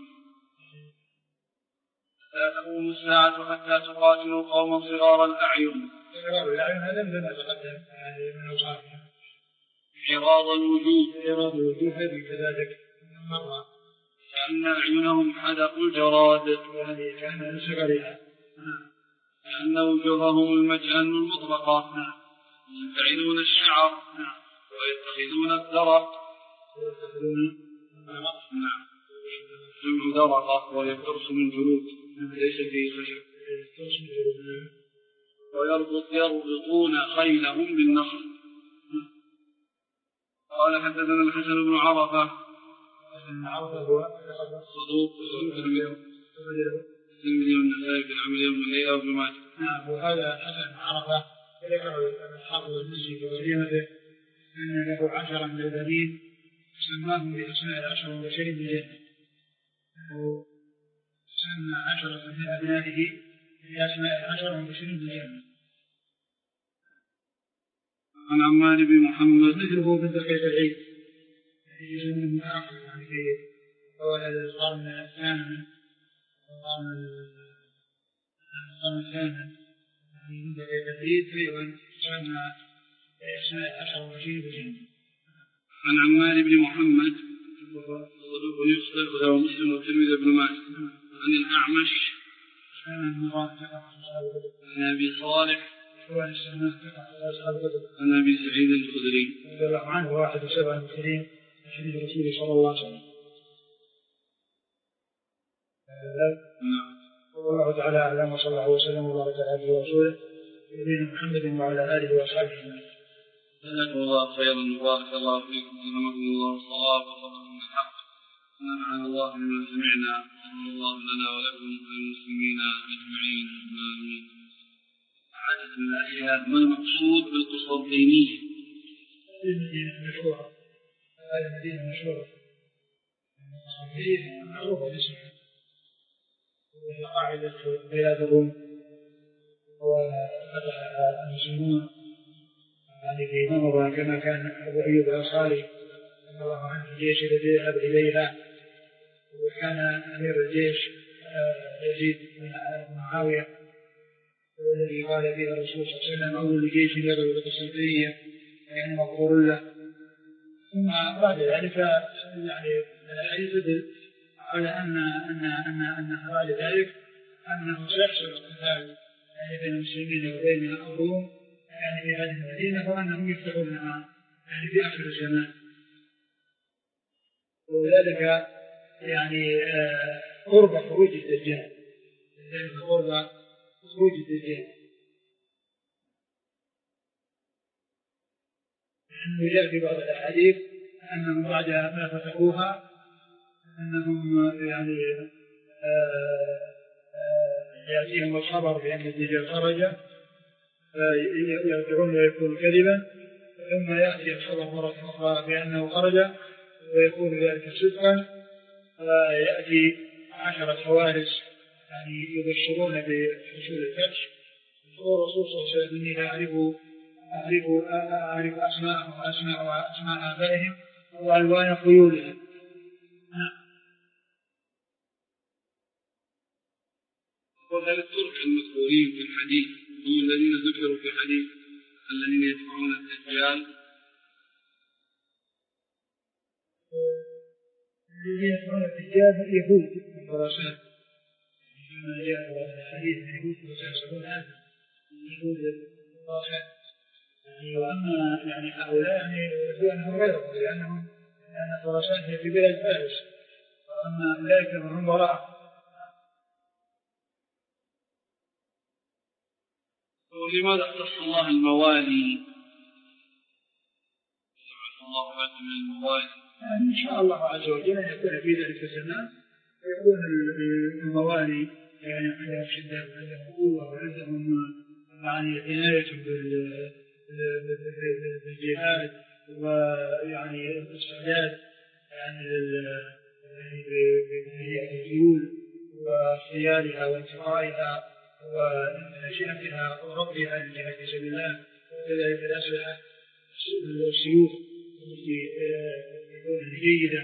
لا تقوم الساعة حتى تقاتلوا قوما صغار الأعين. هذا لم يتقدم من أوصافها. عراض الوجوه هذه كذلك مرة كأن أعينهم حدق الجراد وهذه كان صغرها كأن وجوههم المجان المطلقة ينتعلون الشعر ويتخذون الدرق جمع درقة وهي الترس من جلود ليس فيه خشب ويربطون خيلهم بالنخل. قال حدثنا الحسن بن عرفة هو صدوق الترمذي والنسائي في العمل يوم الليلة وابن ماجه. نعم. وهذا حسن بن عرفة ذكر الحافظ المزي في ترجمته أن له 10 من البنين سماهم بأسماء العشر المبشرين بالجنة، سمى 10 من أبنائه بأسماء العشر المبشرين بالجنة. عن عمار بن محمد مثله من دقيق العيد يجب من متأخر يعني في أول القرن الثامن يعني من دقيق العيد أيضا سمى بأسماء العشر المبشرين بالجنة. عن عمار بن محمد صدوق يخطئ وله مسلم والترمذي بن ماجه. عن الأعمش عن أبي صالح عن أبي سعيد الخدري رضي الله عنه واحد 7 المسلمين حديث رسول صلى الله عليه وسلم. والله تعالى أعلم وصلى الله وسلم وبارك على عبده ورسوله نبينا محمد وعلى آله وأصحابه أجمعين. جزاكم الله خيرا وبارك الله فيكم ورحمكم الله الصواب وفضلكم الحق. ونفعنا الله بما سمعنا وصلى الله لنا ولكم وللمسلمين أجمعين آمين. عادة الأسئلة ما المقصود بالقسطنطينية؟ المدينة المشهورة، هذه المدينة المشهورة القسطنطينية معروفة باسمها، وهي قاعدة بلاد الروم وفتحها المسلمون يعني في نمرة كما كان أبو أيوب الأنصاري رضي الله عنه الجيش الذي يذهب إليها، وكان أمير الجيش يزيد بن معاوية والذي قال فيه الرسول صلى الله عليه وسلم أول جيش يغزو القسطنطينية يعني مغفور له. ثم بعد ذلك يعني الحديث يدل على أن بعد ذلك أنه سيحصل القتال يعني بين المسلمين وبين الروم يعني في هذه المدينة، وأنهم يفتحونها يعني في آخر الزمان، وذلك يعني قرب خروج الدجال، قرب خروج الدجال. لأنه جاء في بعض الأحاديث أنهم بعد ما فتحوها أنهم يعني يأتيهم الخبر بأن الدجال خرج فيرجعون ويكون كذبا، ثم يأتي الخبر مرة أخرى بأنه خرج ويكون ذلك صدقا، فيأتي 10 حوارس يعني يبشرون بحصول الفتح. والرسول صلى الله عليه وسلم إني أعرف أسماءهم وأسماء آبائهم وألوان خيولهم. وهل الترك المذكورين في الحديث هم الذين ذكروا في الحديث الذين يتبعون الدجال؟ الذين يتبعون الدجال يهود من خراسان، كما جاء في الحديث من يهود وسيصلون هذا يهود خراسان. وأما يعني هؤلاء يقولون أنهم غيرهم لأن خراسان هي في بلاد فارس، وأما أولئك هم وراء. ولماذا اختص الله الموالي؟ الله أعلم من الموالي. يعني إن شاء الله عز وجل أن يكون في ذلك الزمان يكون الموالي يعني عندهم شدة وعندهم قوة وعندهم يعني عناية بالجهاد ويعني الاستعداد يعني بالخيول واختيارها وانتقائها ونشأتها وربها لجهاد في سبيل الله، وكذلك الأسلحة السيوف التي تكون جيدة.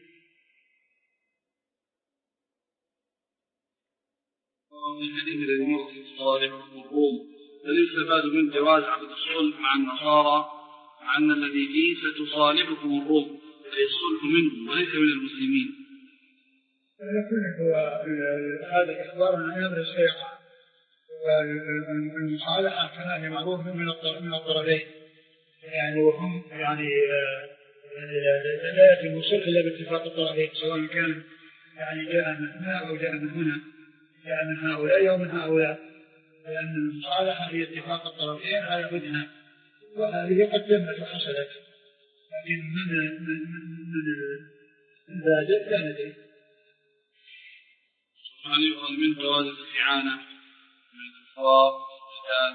وفي الحديث الذي يوصي الصالح والروم هل يستفاد من جواز عقد الصلح مع النصارى عن الذي فيه ستصالحكم الروم، أي الصلح منهم وليس من المسلمين؟ هذا إخبار عن أمر السيقع، والمصالحة كما هي معروف من الطرفين يعني، وهم يعني لا يتم الصلح إلا باتفاق الطرفين، سواء كان يعني جاء من هنا أو جاء من هنا، جاء من هؤلاء أو من هؤلاء، لأن المصالحة هي اتفاق الطرفين على بدنها، وهذه قد تمت وحصلت، لكن من بادئ لا ندري. هل يؤخذ من جواز الاستعانة من الكفار والقتال؟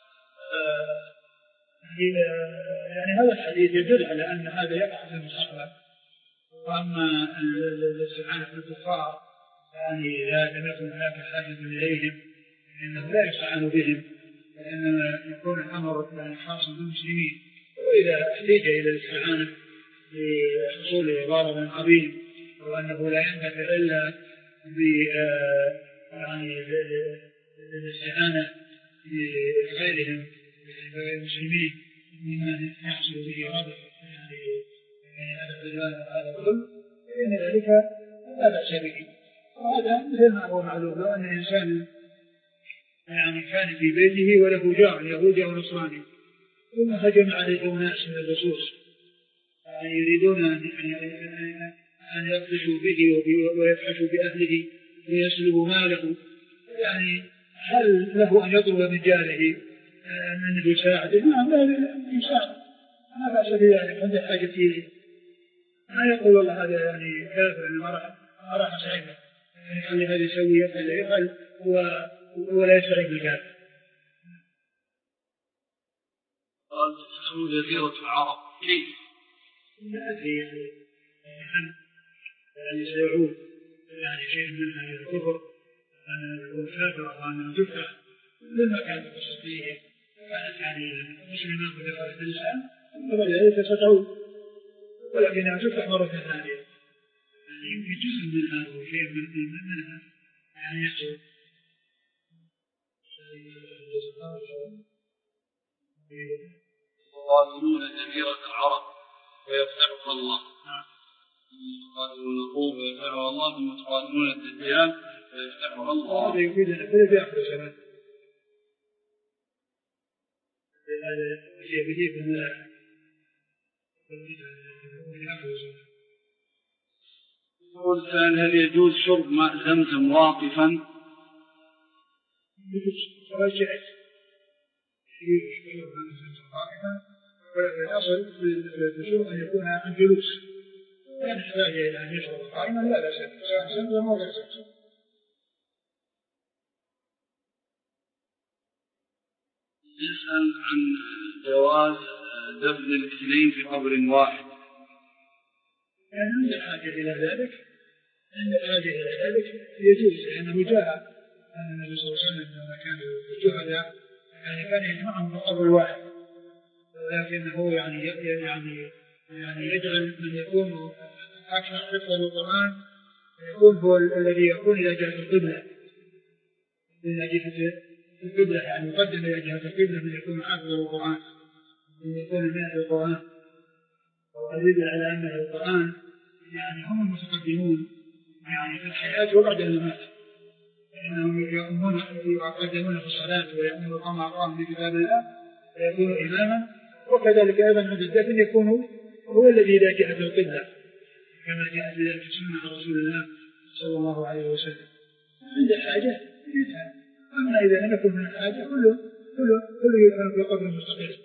يعني هذا الحديث يدل على أن هذا يقع في المستقبل، وأما الاستعانة في الكفار يعني لم يكن هناك حاجة إليهم لأنه لا يستعان بهم، لأنما يكون الأمر يعني خاصا بالمسلمين، وإذا احتاج إلى الاستعانة لحصول غرض عظيم وأنه لا ينتفع إلا يعني الاستعانة بغيرهم المسلمين مما يحصل به غرض يعني هذا الرجال هذا الكل، فإن ذلك لا بأس به. وهذا مثل ما هو معلوم، لو أن الإنسان يعني كان في بيته وله جار يهودي أو نصراني ثم هجم عليه ناس من اللصوص يعني يريدون أن يبطشوا به ويفحشوا بأهله ويسلبوا ماله، يعني هل له أن يطلب من جاره أنه يساعده؟ نعم يساعد، ما بأس بذلك عند حاجة إليه، ما يقول والله هذا يعني كافر ما راح أساعده، يعني هذا يسوي يفعل ولا يسعد الكافر. قال تسمى جزيرة العرب كيف؟ يأتي يعني سيعود يعني شيء منها إلى الكفر والكافر وأنه تفتح لما كانت تصل فيه كانت يعني مسلمة ودخلت الإسلام ثم بعد ذلك ستعود، ولكنها تفتح مرة ثانية يعني يمكن جزء منها أو شيء منها يعني يحصل. يقاتلون جزيرة العرب ويفتحها الله، يقاتلون الروم ويفتحها الله، ثم تقاتلون الدجال ويفتحها الله. هذا يفيد أن كل في آخر الزمان هذا شيء بديع من الله في آخر الزمان. يقول هل يجوز شرب ماء زمزم واقفا؟ يجوز رجعت ولكن الأصل في الشرب أن يكون عن جلوس، لا يحتاج إلى أن يشرب قائما لا بأس به سواء زمزم أو غير زمزم. يسأل عن جواز دفن الاثنين في قبر واحد. يعني عند الحاجة إلى ذلك يجوز، لأنه جاء أن النبي صلى الله عليه وسلم لما كان الشهداء يعني كان يجمعهم في قبر واحد، لكنه يعني يجعل من يكون أكثر حفظا للقرآن يكون هو الذي يكون إلى جهة القبلة، من جهة القبلة، يعني يقدم إلى جهة القبلة من يكون حافظ القرآن، من يكون من القرآن، ويدل على أن القرآن يعني هم المتقدمون يعني في الحياة وبعد الممات، لأنهم يقدمون في الصلاة ويأمون كما قام بكتاب الله ويكون إماما، وكذلك أيضا عند الدفن يكون هو الذي إلى جهة القبلة كما جاء في سنة رسول الله صلى الله عليه وسلم. عند الحاجة يدفن، أما إذا لم يكن من الحاجة كله يدفن في قبر مستقل.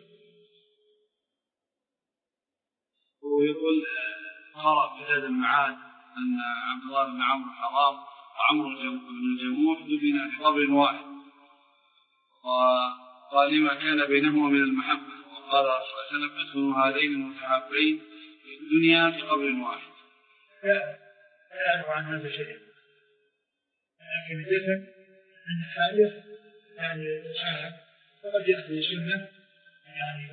ويقول قرأ في هذا المعاد أن عبد الله بن عمرو الحرام وعمرو بن الجموح دفن في قبر واحد، وقال لما كان بينهما من المحبة، وقال صلى الله عليه وسلم ادخلوا هذين المتحابين في الدنيا في قبر واحد. لا أعرف عن هذا شيء، لكن الدفن عند الحاجة يعني صحيح، وقد جاء في السنة يعني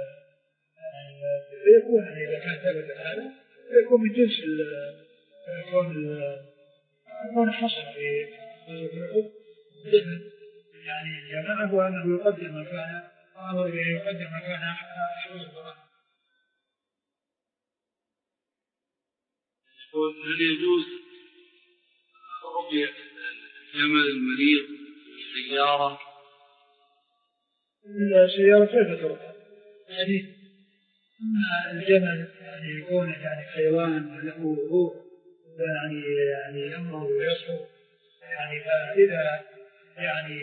فيكون إذا كان ثبت هذا فيكون من جنس يكون حصل في الدفن يعني جماعه، وأنه يقدم ما كان حول القرآن. هل يجوز رؤية الجمل المريض بالسيارة؟ السيارة كيف ترى؟ حديث أما الجمل يعني يكون يعني حيوان له روح يعني يمر ويصفر، يعني فإذا يعني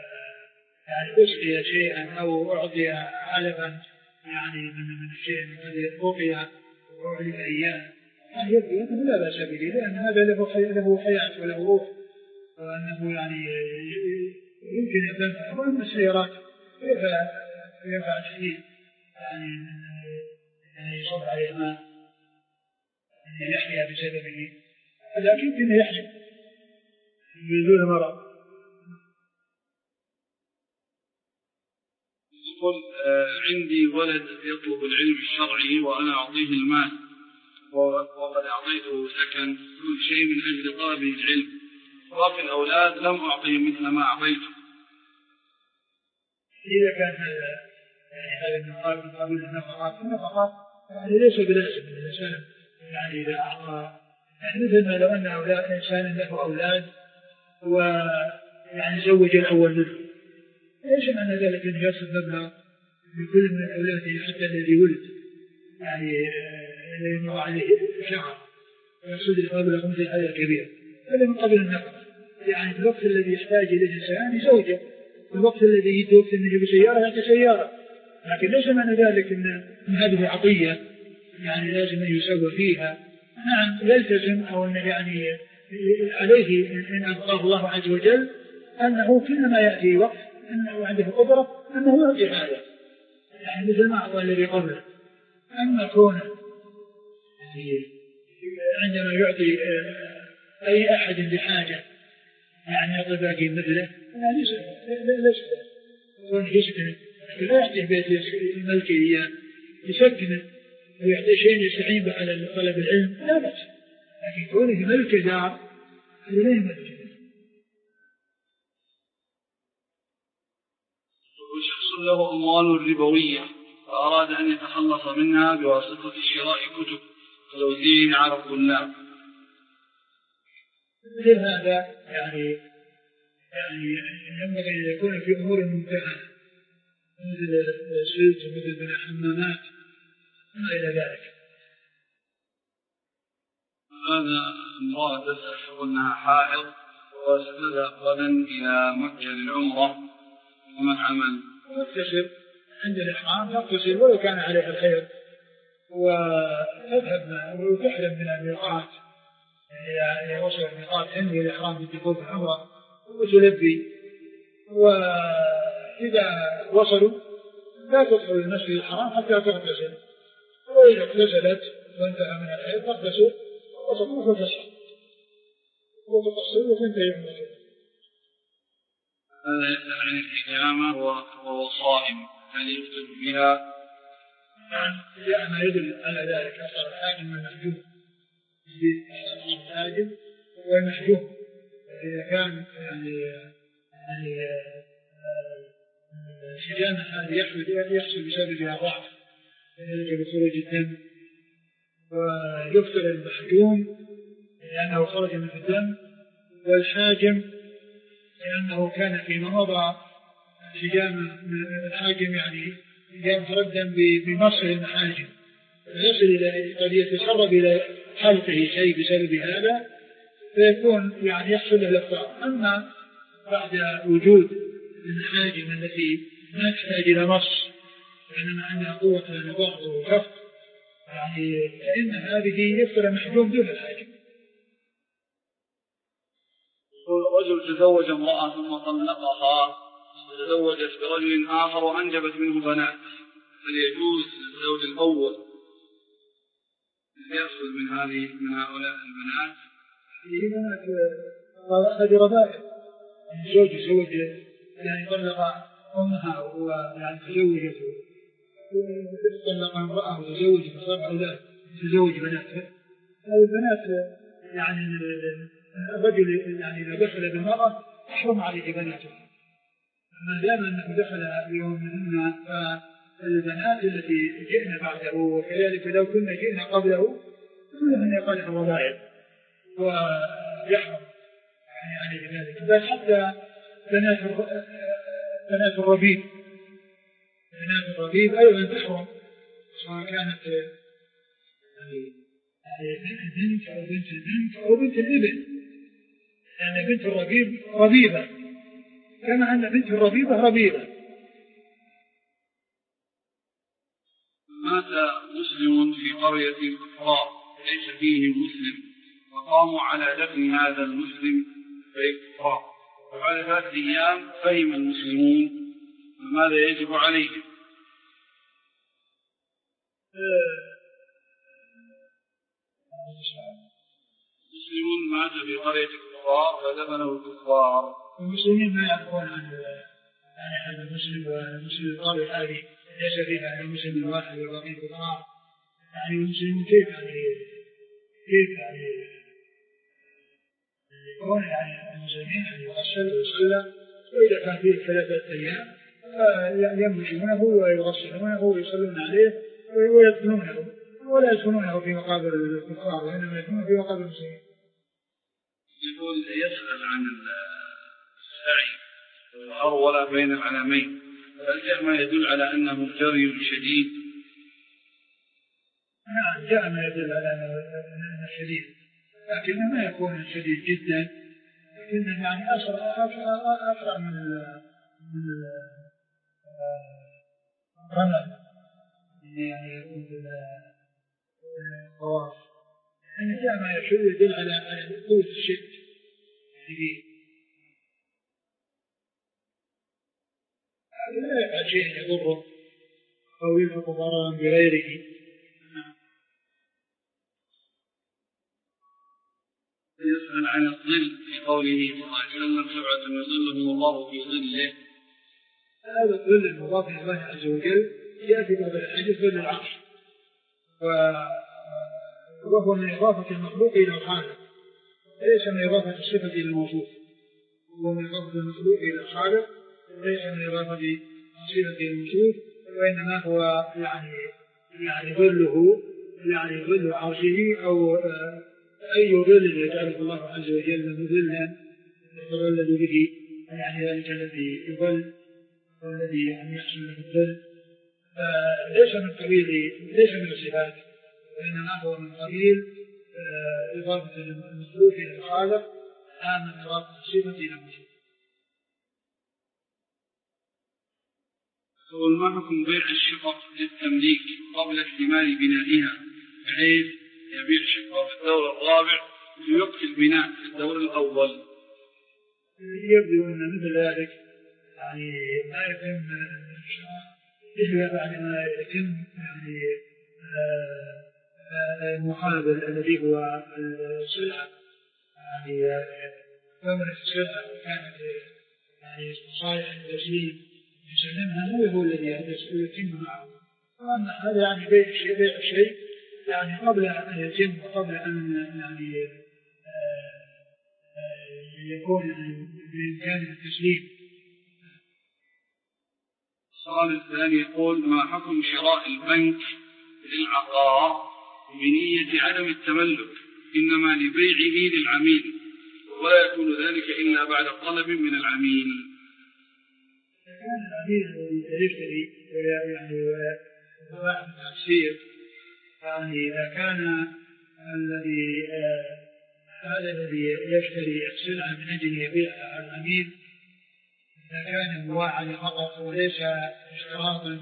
أسقي شيئا أو أعطي علفا يعني من شيء من هذه الرقية وأعلم أيام يعني يبدو أنه لا بأس به، لأن هذا له حياة وله روح، وأنه يعني يمكن ينفع. وأما السيارات ينفع الحديث يعني يصب عليه ماء أن يحيا بسببه، لكن يمكن يحيا بدون مرض. يقول عندي ولد يطلب العلم الشرعي وأنا أعطيه المال، وقد أعطيته سكن كل شيء من أجل طلبه العلم، وفي الأولاد لم أعطيه مثل ما أعطيته. إذا كان هذا من قبل النفقات يعني ليس بلازم من الإنسان يعني إذا أعطى، يعني مثل ما لو أن إنسان له أولاد ويعني زوج الأول منه، ليس معنى ذلك أن يصل مبلغ لكل من أولاده حتى الذي ولد يعني يمر عليه شهر ويصل المبلغ مثل هذا الكبير، هذا من قبل النفقة. يعني في الوقت الذي يحتاج إليه الإنسان يزوجه، في الوقت الذي يتوقف أنه بسيارة يأتي سيارة، لكن ليس معنى ذلك أن هذه عطية يعني لازم أن يسوى فيها. نعم يلتزم أو أنه يعني عليه إن أبقاه الله عز وجل أنه كلما يأتي وقت أنه عنده قدرة أنه يعطي هذا، يعني مثل ما أعطى الذي قبله. أما كونه عندما يعطي أي أحد بحاجة يعني يعطي باقي مثله ليس كونه يسكن، لا يعطيه بيت الملكي إياه يسكنه ويعطي شيء يستعين به على طلب العلم لا بأس، لكن كونه ملك دار هذا لا يملك. وشخص له أموال ربوية فأراد أن يتخلص منها بواسطة شراء كتب وتوزيعها على الطلاب، مثل هذا يعني ينبغي أن يكون في أمور منتهى مثل السلط ومثل بناء حمامات وما إلى ذلك. هذا امرأة تسأل أنها حائض وستذهب غدا إلى مكة للعمرة، وما العمل؟ تغتسل عند الإحرام، تغتسل ولو كان عليها الخير، وتذهب وتحرم من الميقات يعني وصل الميقات عندي الإحرام بالدخول في العمرة وتلبي، وإذا وصلوا لا تدخل المسجد الحرام حتى تغتسل، وإذا اغتسلت وانتهى من الحيض تغتسل وتطوف وتسعى وتقصر وتنتهي من الحيض. هذا يسأل عن الحجامة وهو صائم هل يفطر بها؟ جاء ما يدل على ذلك أثر الحاكم والمحجوم، الحاكم والمحجوم، إذا كان يعني يعني الحجامة هذه يحصل بسببها ضعف بخروج الدم، ويفطر المحجوم لأنه خرج من الدم، والحاجم لأنه كان فيما مضى الحجامة الحاجم يعني يظهر الدم بمصر المحاجم، فيصل إلى قد يتسرب إلى حلقه شيء بسبب هذا، فيكون يعني يحصل له الإفطار. أما بعد وجود المحاجم التي ما تحتاج إلى مص وإنما عندها قوة نضغط وكف يعني، فإن هذه يفطر محجوم دون الحاجم. رجل تزوج امرأة ثم طلقها وتزوجت برجل آخر وأنجبت منه بنات، هل يجوز للزوج الأول أن يأخذ من هؤلاء البنات؟ هذه بنات هذه ربائع، الزوج يزوج يعني طلق أمها ويعني تزوجت، طلق امرأة وتزوجت فصار أولاد تزوج بناته، هذه البنات يعني الرجل يعني إذا دخل بالمرأة يحرم عليه بناته، ما دام أنه دخل بيومهن، فالبنات التي جئنا بعده وكذلك لو كنا جئنا قبله كلهن يقال الرضائع ويحرم يعني عليه ذلك. بل حتى بنات الربيب أيضا تحرم، سواء كانت بنت أو بنت البنت أو بنت الابن، لأن بنت الربيب ربيبة كما أن بنت الربيبة ربيبة. مات مسلم في قرية كفار ليس فيه مسلم، وقاموا على دفن هذا المسلم في كفار، وبعد 3 أيام فهم المسلمون، فماذا يجب عليهم؟ مسلم مات في قرية كفار فدفنه الكفار. المسلمين ما يعرفون عن هذا المسلم، والمسلم القرية هذه ليس فيها المسلم الواحد والباقي كفار، يعني المسلمين كيف يكون يعني المسلمين يعني يغسل ويصلى، وإذا كان فيه 3 أيام يمشونه ويغسلونه ويصلون عليه ويدفنونه، ولا يدفنونه في مقابر الكفار وإنما يدفنونه في مقابر المسلمين. يقول يسأل عن السعي والأرولة بين العلمين، هل جاء ما يدل على أنه جري شديد؟ نعم جاء ما يدل على أنه شديد، لكنه ما يكون شديد جدا، لكنه يعني أسرع من الرمل يعني يكون بالطواف، يعني جاء ما يدل على قوة الشد فيه. لا يفعل شيء يضره أو يلحق ضررا بغيره. يسأل عن الظل في قوله صلى الله عليه وسلم 7 يظلهم الله في ظله، هذا الظل المضاف إلى الله عز وجل يأتي بعد الحديث ظل العرش، وهو من إضافة المخلوق إلى الخالق، ليس من إضافة الصفة إلى الموصوف، هو من إضافة المخلوق إلى الخالق ليس من إضافة الصفة إلى الموصوف، وإنما هو يعني ظله يعني ظل عرشه أو أي ظل يجعله الله عز وجل ظلا يتظلل به، يعني ذلك الذي يظل والذي يعني يحصل له الظل، ليس من قبيل ليس من الصفات، وإنما هو من قبيل إضافة المخلوق إلى الخالق لا من إضافة الصفة إلى الموصوف. ما حكم بيع الشقق للتمليك قبل اكتمال بنائها، بحيث يبيع شقة في الدور الرابع في وقت البناء في الدور الأول؟ يبدو أن مثل ذلك يعني ما يتم إلا بعد ما يتم يعني المقابل الذي هو السلعة، يعني ثمن السلعة كانت يعني صالح التسليم يسلمها هو الذي يتم معه، وأن هذا يعني بيع الشيء يعني قبل أن يتم وقبل أن يعني يكون بإمكانه التسليم. السؤال الثاني يقول: ما حكم شراء البنك للعقار بنية عدم التملك إنما لبيعه للعميل ولا يكون ذلك إلا بعد طلب من العميل؟ كان العميل يشتري يعني ويباع بالتفسير، يعني إذا كان هذا الذي يشتري السلعة من أجل يبيعها على العميل إذا كان مواعدا فقط وليس اشتراطا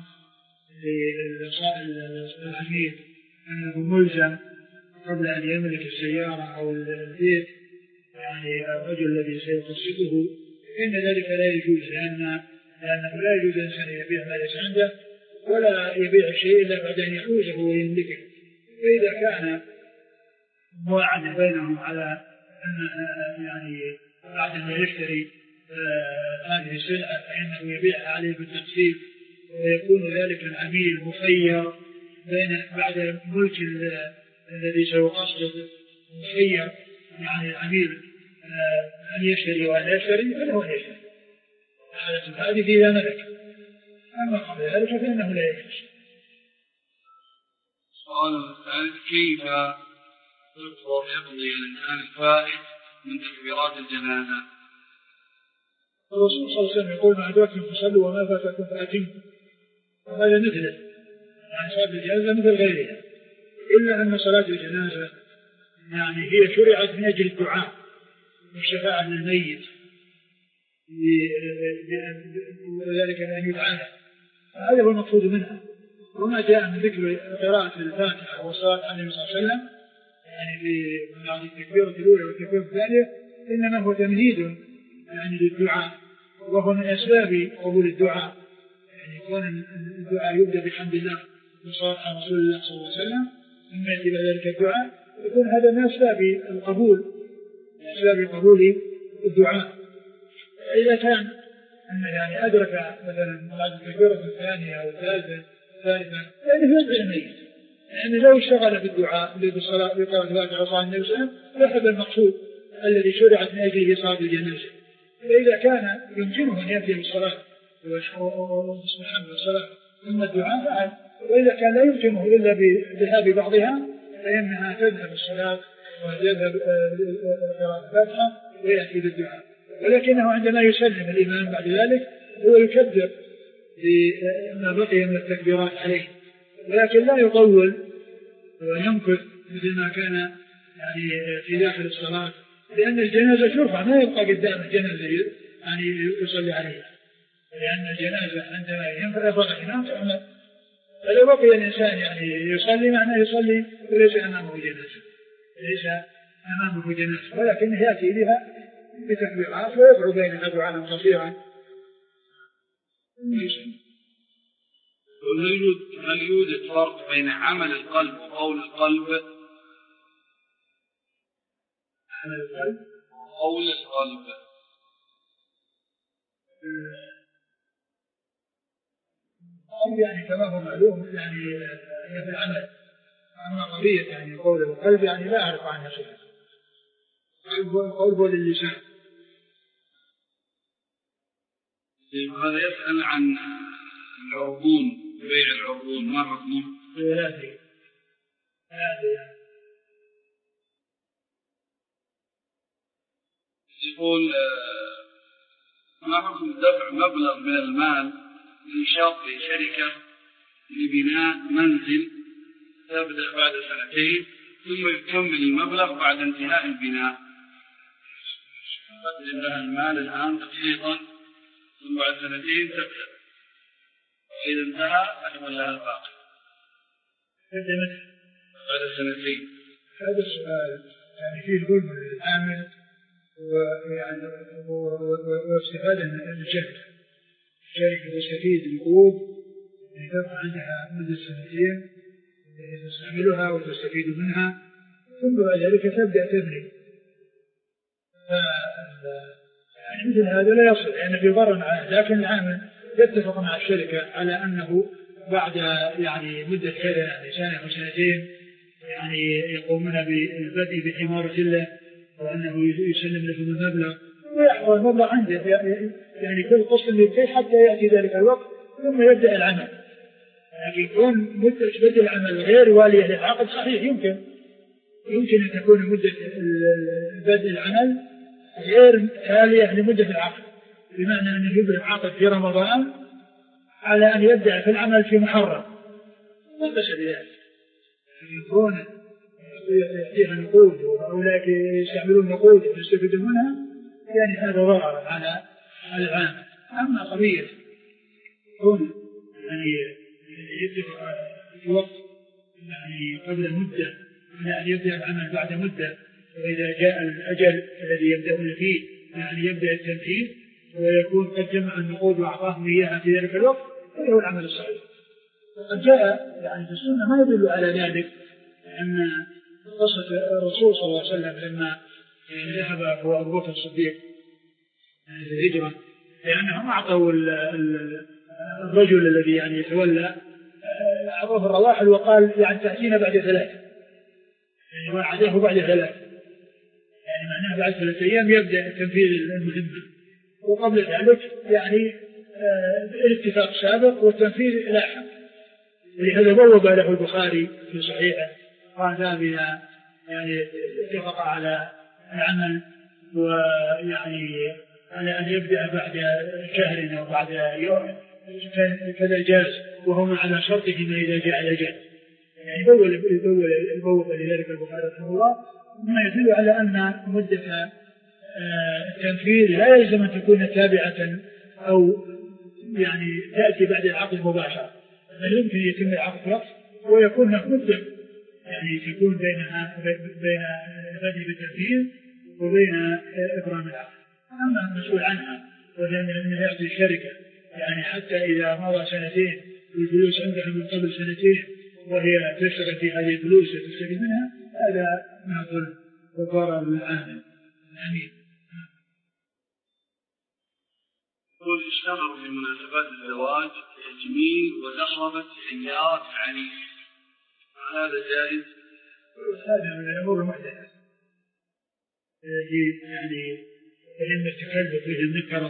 للعميل أنه ملزم قبل أن يملك السيارة أو البيت، يعني الرجل الذي سيقسطه، إن ذلك لا يجوز، لأنه لا يجوز أن يبيع ما ليس عنده ولا يبيع شيء إلا بعد أن يحوزه ويملكه. فإذا كان مواعدا بينهم على أن يعني بعد أن يشتري هذه السلعة فإنه يبيعها عليه بالتقسيط، ويكون ذلك العميل مخير بين بعد ملك الذي سيقسط مخير، يعني العميل أن يشتري وأن يشتري فله أن يشتري هذه إذا ملك، أما قبل ذلك فإنه لا يجوز. السؤال الثالث: كيف يقضي الإنسان الفائت من تكبيرات الجنازة؟ الرسول صلى الله عليه وسلم يقول: ما أدركتم فصلوا وما فاتكم فأتموا. وهذا مثله، يعني صلاة الجنازة مثل غيرها، إلا أن صلاة الجنازة يعني هي شرعت من أجل الدعاء والشفاعة للميت وذلك أن يدعى له، هذا هو المقصود منها. وما جاء من ذكر قراءة الفاتحة والصلاة على النبي صلى الله عليه وسلم يعني في التكبيرة الأولى والتكبيرة الثانية إنما هو تمهيد يعني للدعاء، وهو من أسباب قبول الدعاء، يعني يكون الدعاء يبدأ بحمد الله والصلاة على رسول الله صلى الله عليه وسلم ثم يأتي بعد ذلك الدعاء، يكون هذا من أسباب القبول، من أسباب قبول الدعاء. إذا كان أنه يعني أدرك مثلا بعد التكبيرة الثانية أو الثالثة يعني يدعي الميت، يعني لو اشتغل بالدعاء بالصلاة بقراءة الفاتحة وصلاة النبي صلى الله عليه وسلم لحظ المقصود الذي شرعت من أجله صلاة الجنازة. فإذا كان يمكنه أن يبدأ بالصلاة ويسمح بالصلاة ثم الدعاء فعل، وإذا كان لا يمكنه إلا بذهاب بعضها فإنها تذهب الصلاة وتذهب قراءة الفاتحة ويأتي بالدعاء. ولكنه عندما يسلم الإمام بعد ذلك هو يكبر بما بقي من التكبيرات عليه، ولكن لا يطول ويمكث مثل ما كان يعني في داخل الصلاة، لأن الجنازة ترفع ما يبقى قدام الجنازة يعني يصلي عليها، لأن الجنازة عندما ينفرض الإمام تعمل. فلو بقي الإنسان يعني يصلي معناه يصلي وليس أمامه جنازة، ليس أمامه جنازة، ولكنه يأتي بها بتكبيرات ويدعو بينها دعاء قصيرا. هل يوجد فرق بين عمل القلب وقول القلب؟ عمل القلب وقول القلب يعني كما هو معلوم يعني هي في العمل، أما قضية يعني قول القلب يعني لا أعرف عنها شيء. قلبه للسان. هذا يسأل عن العربون، بيع العربون ما حكمه؟ لا أدري. يقول: ما حكم دفع مبلغ من المال لشرط شركة لبناء منزل تبدأ بعد 2 ثم يكمل المبلغ بعد انتهاء البناء؟ قدم لها المال الآن تقسيطا ثم بعد 2 تبدأ، وإذا انتهى أكمل لها الباقي بعد 2. هذا السؤال يعني فيه ظلم للعامل واستفادة من الشركة تستفيد العقود تبقى عندها مدة 2 تستعملها وتستفيد منها ثم بعد ذلك تبدأ تبني. يعني مثل هذا لا يصل، يعني في ضرر معه، لكن العامل يتفق مع الشركة على أنه بعد يعني مدة كذا يعني 1 أو 2 يعني يقومون بالبدء بحمارة له وأنه يسلم لهم المبلغ ويحفظ المبلغ عنده، يعني كل قسط يبقي حتى يأتي ذلك الوقت ثم يبدأ العمل. لكن يكون مدة بدء العمل غير والية للعقد صحيح، يمكن أن تكون مدة بدء العمل غير تالية لمدة العقد، بمعنى أنه يبدأ العقد في رمضان على أن يبدأ في العمل في محرم، لا بأس بذلك. يكون يأتيها نقود وأولئك يستعملون نقود ويستفيدون منها، يعني هذا ضرر على العام. أما قضية يكون يعني يبدأ في وقت يعني قبل مدة على أن يبدأ العمل بعد مدة، وإذا جاء الأجل الذي يبدأون فيه يعني يبدأ التنفيذ ويكون قد جمع النقود وأعطاهم إياها في ذلك الوقت، فهو العمل الصحيح. وقد جاء يعني في السنة ما يدل على ذلك، أن قصة الرسول صلى الله عليه وسلم لما ذهب هو أبو بكر الصديق في الهجرة، لأنهم أعطوا الرجل الذي يعني يتولى أعطاه الرواحل وقال يعني تأتينا بعد 3، يعني وعده بعد 3، يعني معناه بعد 3 أيام يبدأ تنفيذ المهمة، وقبل ذلك يعني الاتفاق سابق والتنفيذ لاحق. ولهذا بوب له البخاري في صحيحه قال ذا يعني اتفق على العمل ويعني على أن يبدأ بعد شهر أو بعد يوم كذا جاز، وهم على شرطهما إذا جاء الأجل. يعني بوب لذلك البخاري رحمه الله، ما يدل على أن مدة التنفيذ لا يلزم أن تكون تابعة أو يعني تأتي بعد العقد مباشرة، بل يمكن يتم العقد وقت ويكون مدة يعني تكون بين البدء بالتنفيذ وبين إبرام العقد. أما المسؤول عنها وأن يعطي الشركة يعني حتى إذا مضى 2 الفلوس عندها من قبل 2 وهي تشتغل في هذه الفلوس وتستفيد منها، هذا من الظلم وضرر للعامل. آمين. يقول اشتغلوا في مناسبات الزواج تجميل وزخرفة سيارات عليه، هذا جائز؟ هذا من الأمور المحدثة يعني فإن التكلف فيه النكرة.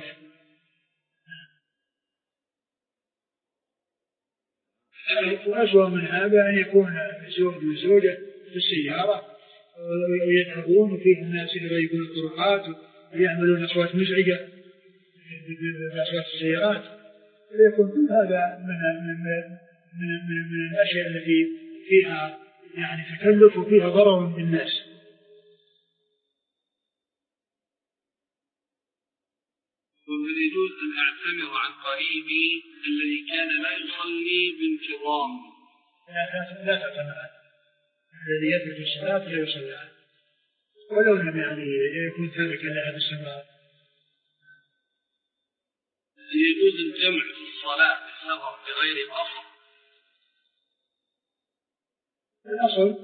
وأسوأ من هذا أن يكون الزوج والزوجة في السيارة ويذهبون وفيه الناس يغيبون الطرقات ويعملون أصوات مزعجة بأصوات السيارات، ويكون هذا من الأشياء التي فيها يعني تكلف وفيها ضرر بالناس. وهل يجوز أن أعتمر عن قريبي الذي كان لا يصلي بانتظام؟ لا تعتمر الذي يترك الصلاة لا يصلي عنه ولو لم يعني يكون تاركا لها باستمرار. هل يجوز الجمع في الصلاة في السفر بغير قصر؟ الأصل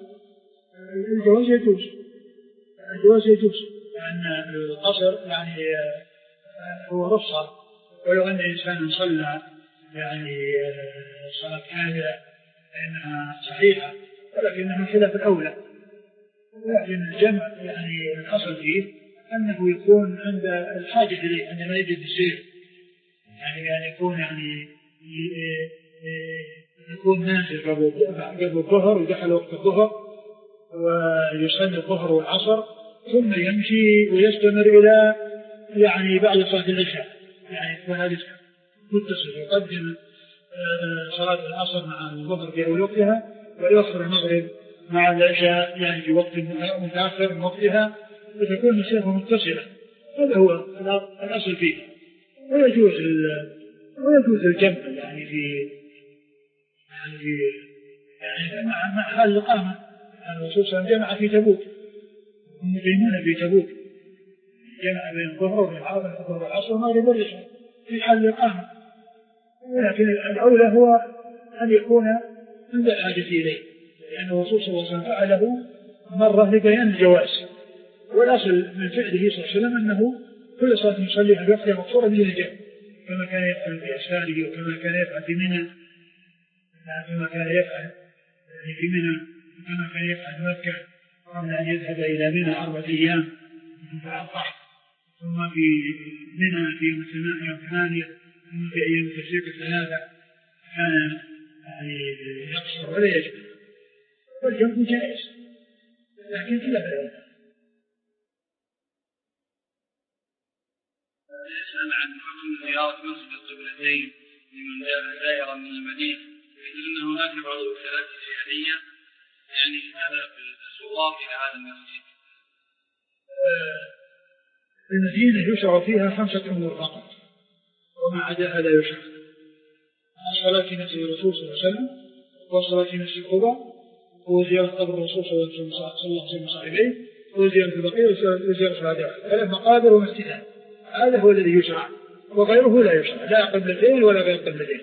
الجواز يجوز لأن القصر يعني هو رخصة، ولو أن الإنسان صلى يعني صلاة كاملة فإنها صحيحة، ولكنها خلاف الأولى. لكن الجمع يعني الأصل فيه أنه يكون عند الحاجة إليه عندما يجد السير، يعني يكون يعني يكون نازل قبل الظهر ودخل وقت الظهر ويصلي الظهر والعصر ثم يمشي ويستمر إلى يعني بعد صلاة العشاء، يعني يكون هذا متصل، يقدم صلاة العصر مع الظهر في أول وقتها ويؤخر المغرب مع العشاء يعني في وقت متأخر من وقتها، وتكون مسيرة متصلة. هذا هو الأصل فيه. ويجوز الجمع يعني في مع حال الإقامة. الرسول صلى الله عليه وسلم جمع في تبوك، المقيمون في تبوك جمع بين الظهر والعصر والمغرب والعشاء في حال الإقامة، ولكن الأولى هو أن يكون عند الحاجة إليه، لأن الرسول صلى الله عليه وسلم فعله مرة لبيان الجواز، والأصل من فعله صلى الله عليه وسلم أنه كل صلاة يصليها في وقتها مقصورة بدون جمع، كما كان يفعل في أسفاره وكما كان يفعل في منى، كما كان يفعل في منى وكما كان يفعل في مكة قبل أن يذهب إلى منى 4 أيام بعد الضحى، ثم في منى في يوم 8 ثم في أيام التشريق 3 كان يعني يقصر ولا يجمع، والجمع جائز لكن كلا بلا. يسأل عن حكم زيارة مسجد القبلتين لمن جاء زائرا من المدينة، يقول أن هناك بعض الوكالات السياحية يعني هذا بالزوار إلى هذا المسجد. المدينة يشرع فيها 5 أمور فقط وما عدا هذا يشرع: الصلاة في مسجد الرسول صلى الله عليه وسلم، والصلاة في مسجد قباء، وزيارة قبر الرسول صلى الله عليه وسلم، وزيارة البقيع، وزيارة الشهداء. 3 مقابر ومسجدان، هذا هو الذي يشرع، وغيره لا يشرع، لا قبلتين ولا غير قبلتين.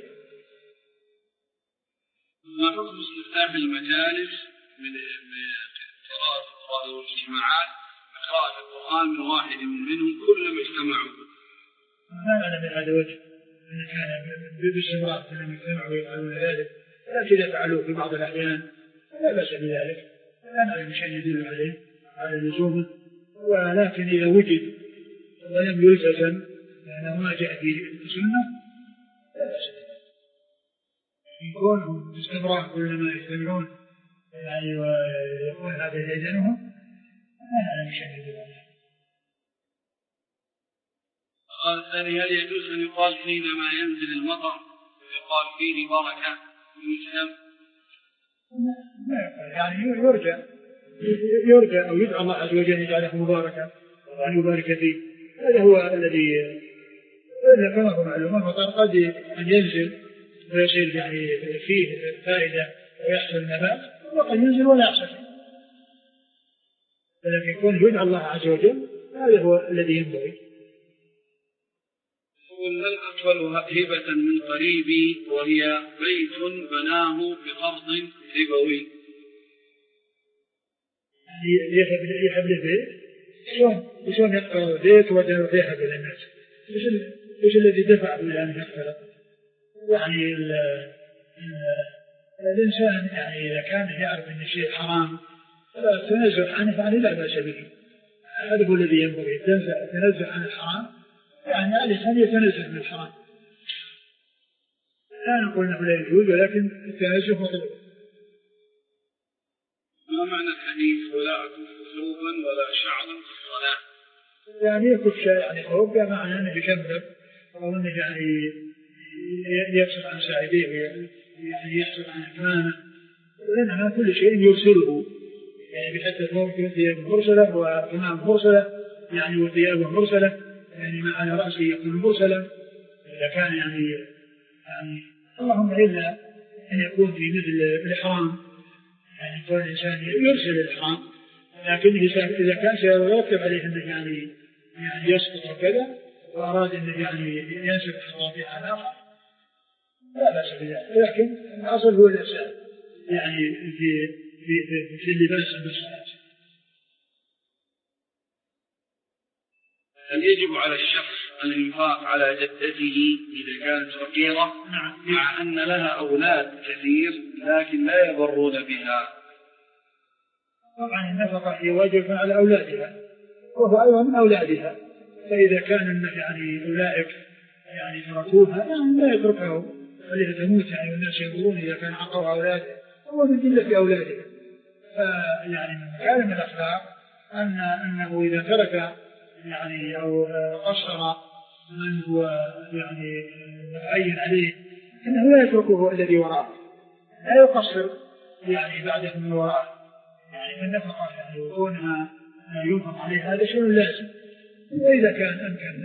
ما حكم استفتاح المجالس بقراءة القرآن والاجتماعات بقراءة القرآن من واحد منهم كلما اجتمعوا؟ ما معنى من هذا الوجه أن كان باستمرار كلما اجتمعوا يفعلون ذلك، لكن إذا فعلوه في بعض الأحيان لا بأس بذلك، لا نعلم شيء يدل عليه على اللزوم، ولكن إذا وجد ولم يلتزم لأنه ما جاء في السنة لا بأس بذلك. يكونهم باستمرار كلما يجتمعون يعني ويكون هذا يدينهم لا نعلم شيء يدل عليه. قال الثاني: هل يجوز أن يقال حينما ينزل المطر ويقال فيه بركة يسلم؟ يعني يرجى أو يدعى الله عز وجل يجعله مباركا وأن يبارك فيه، هذا هو الذي كما هو معلوم. المطر قد أن ينزل ويصير يعني فيه فائدة ويحصل نبات، وقد ينزل ولا يحصل، ولكن يكون يدعى الله عز وجل هذا هو الذي ينبغي. من أقبل هبة من قريبي وهي بيت بناه بقرض ربوي؟ يحب البيت، شلون يقرأ البيت ويحب للناس؟ إيش الذي دفع إلى أن يقرأ؟ يعني الإنسان يعني إذا كان يعرف أن الشيء حرام فلا تنزه عنه فعني لا بأس به، هذا هو الذي ينبغي، تنزه عن الحرام، يعني عليه أن يتنزه من الحرام. لا نقول أنه لا يجوز، ولكن التنزه مطلوب. ما معنى الحديث ولا أكف ثوبا ولا شعرا في الصلاة؟ يعني يكف يعني ثوب بمعنى أنه يشمر أو أنه يعني يكشف عن ساعديه يعني يكشف عن أكمامه، لأنها كل شيء يرسله، يعني بحتى ثوب ثياب مرسلة وأكمام مرسلة يعني وثياب مرسلة، يعني ما على رأسه يكون مرسلا إذا كان يعني اللهم إلا أن يكون في مثل الإحرام، يعني كل إنسان يرسل الإحرام، لكن إذا كان سيرتب عليه أنه يعني يسقط وكذا وأراد أنه يعني ينسب حرامه على آخر لا بأس بذلك، لكن الأصل هو الإرسال يعني في اللباس بالصلاة. هل يجب على الشخص الإنفاق على جدته إذا كانت فقيرة مع أن لها أولاد كثير لكن لا يبرون بها؟ طبعا النفقة هي واجبة على أولادها وهو أيضا من أولادها، فإذا كان يعني أولئك يعني تركوها يعني لا يتركها ولها تموت يعني والناس ينظرون إذا كان عقرها أولادها هو من جلة أولادها. فيعني من مكارم الأخلاق أنه إذا ترك يعني أو قصر من هو يعني متعين عليه أنه لا يتركه الذي وراءه، لا يقصر يعني بعده من وراءه، يعني من نفقه يعني وكونها ينفق عليه هذا شيء لازم. وإذا كان أمكن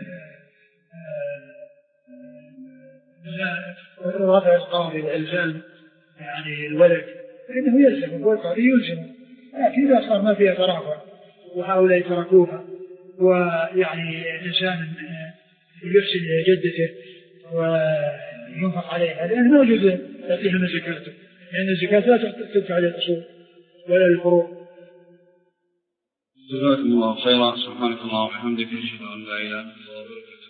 رفع القاضي والإلزام يعني الولد فإنه يلزم والقاضي يلزم، لكن إذا صار ما فيها ترافع وهؤلاء تركوها ويعني إنسان يرسل جدته وينفق عليها لأنه ما يجوز يعطيها من زكاته، لأن الزكاة لا تدفع للأصول ولا للفروع. جزاكم الله خيرا. سبحانك اللهم وبحمدك، نشهد أن لا إله إلا أنت.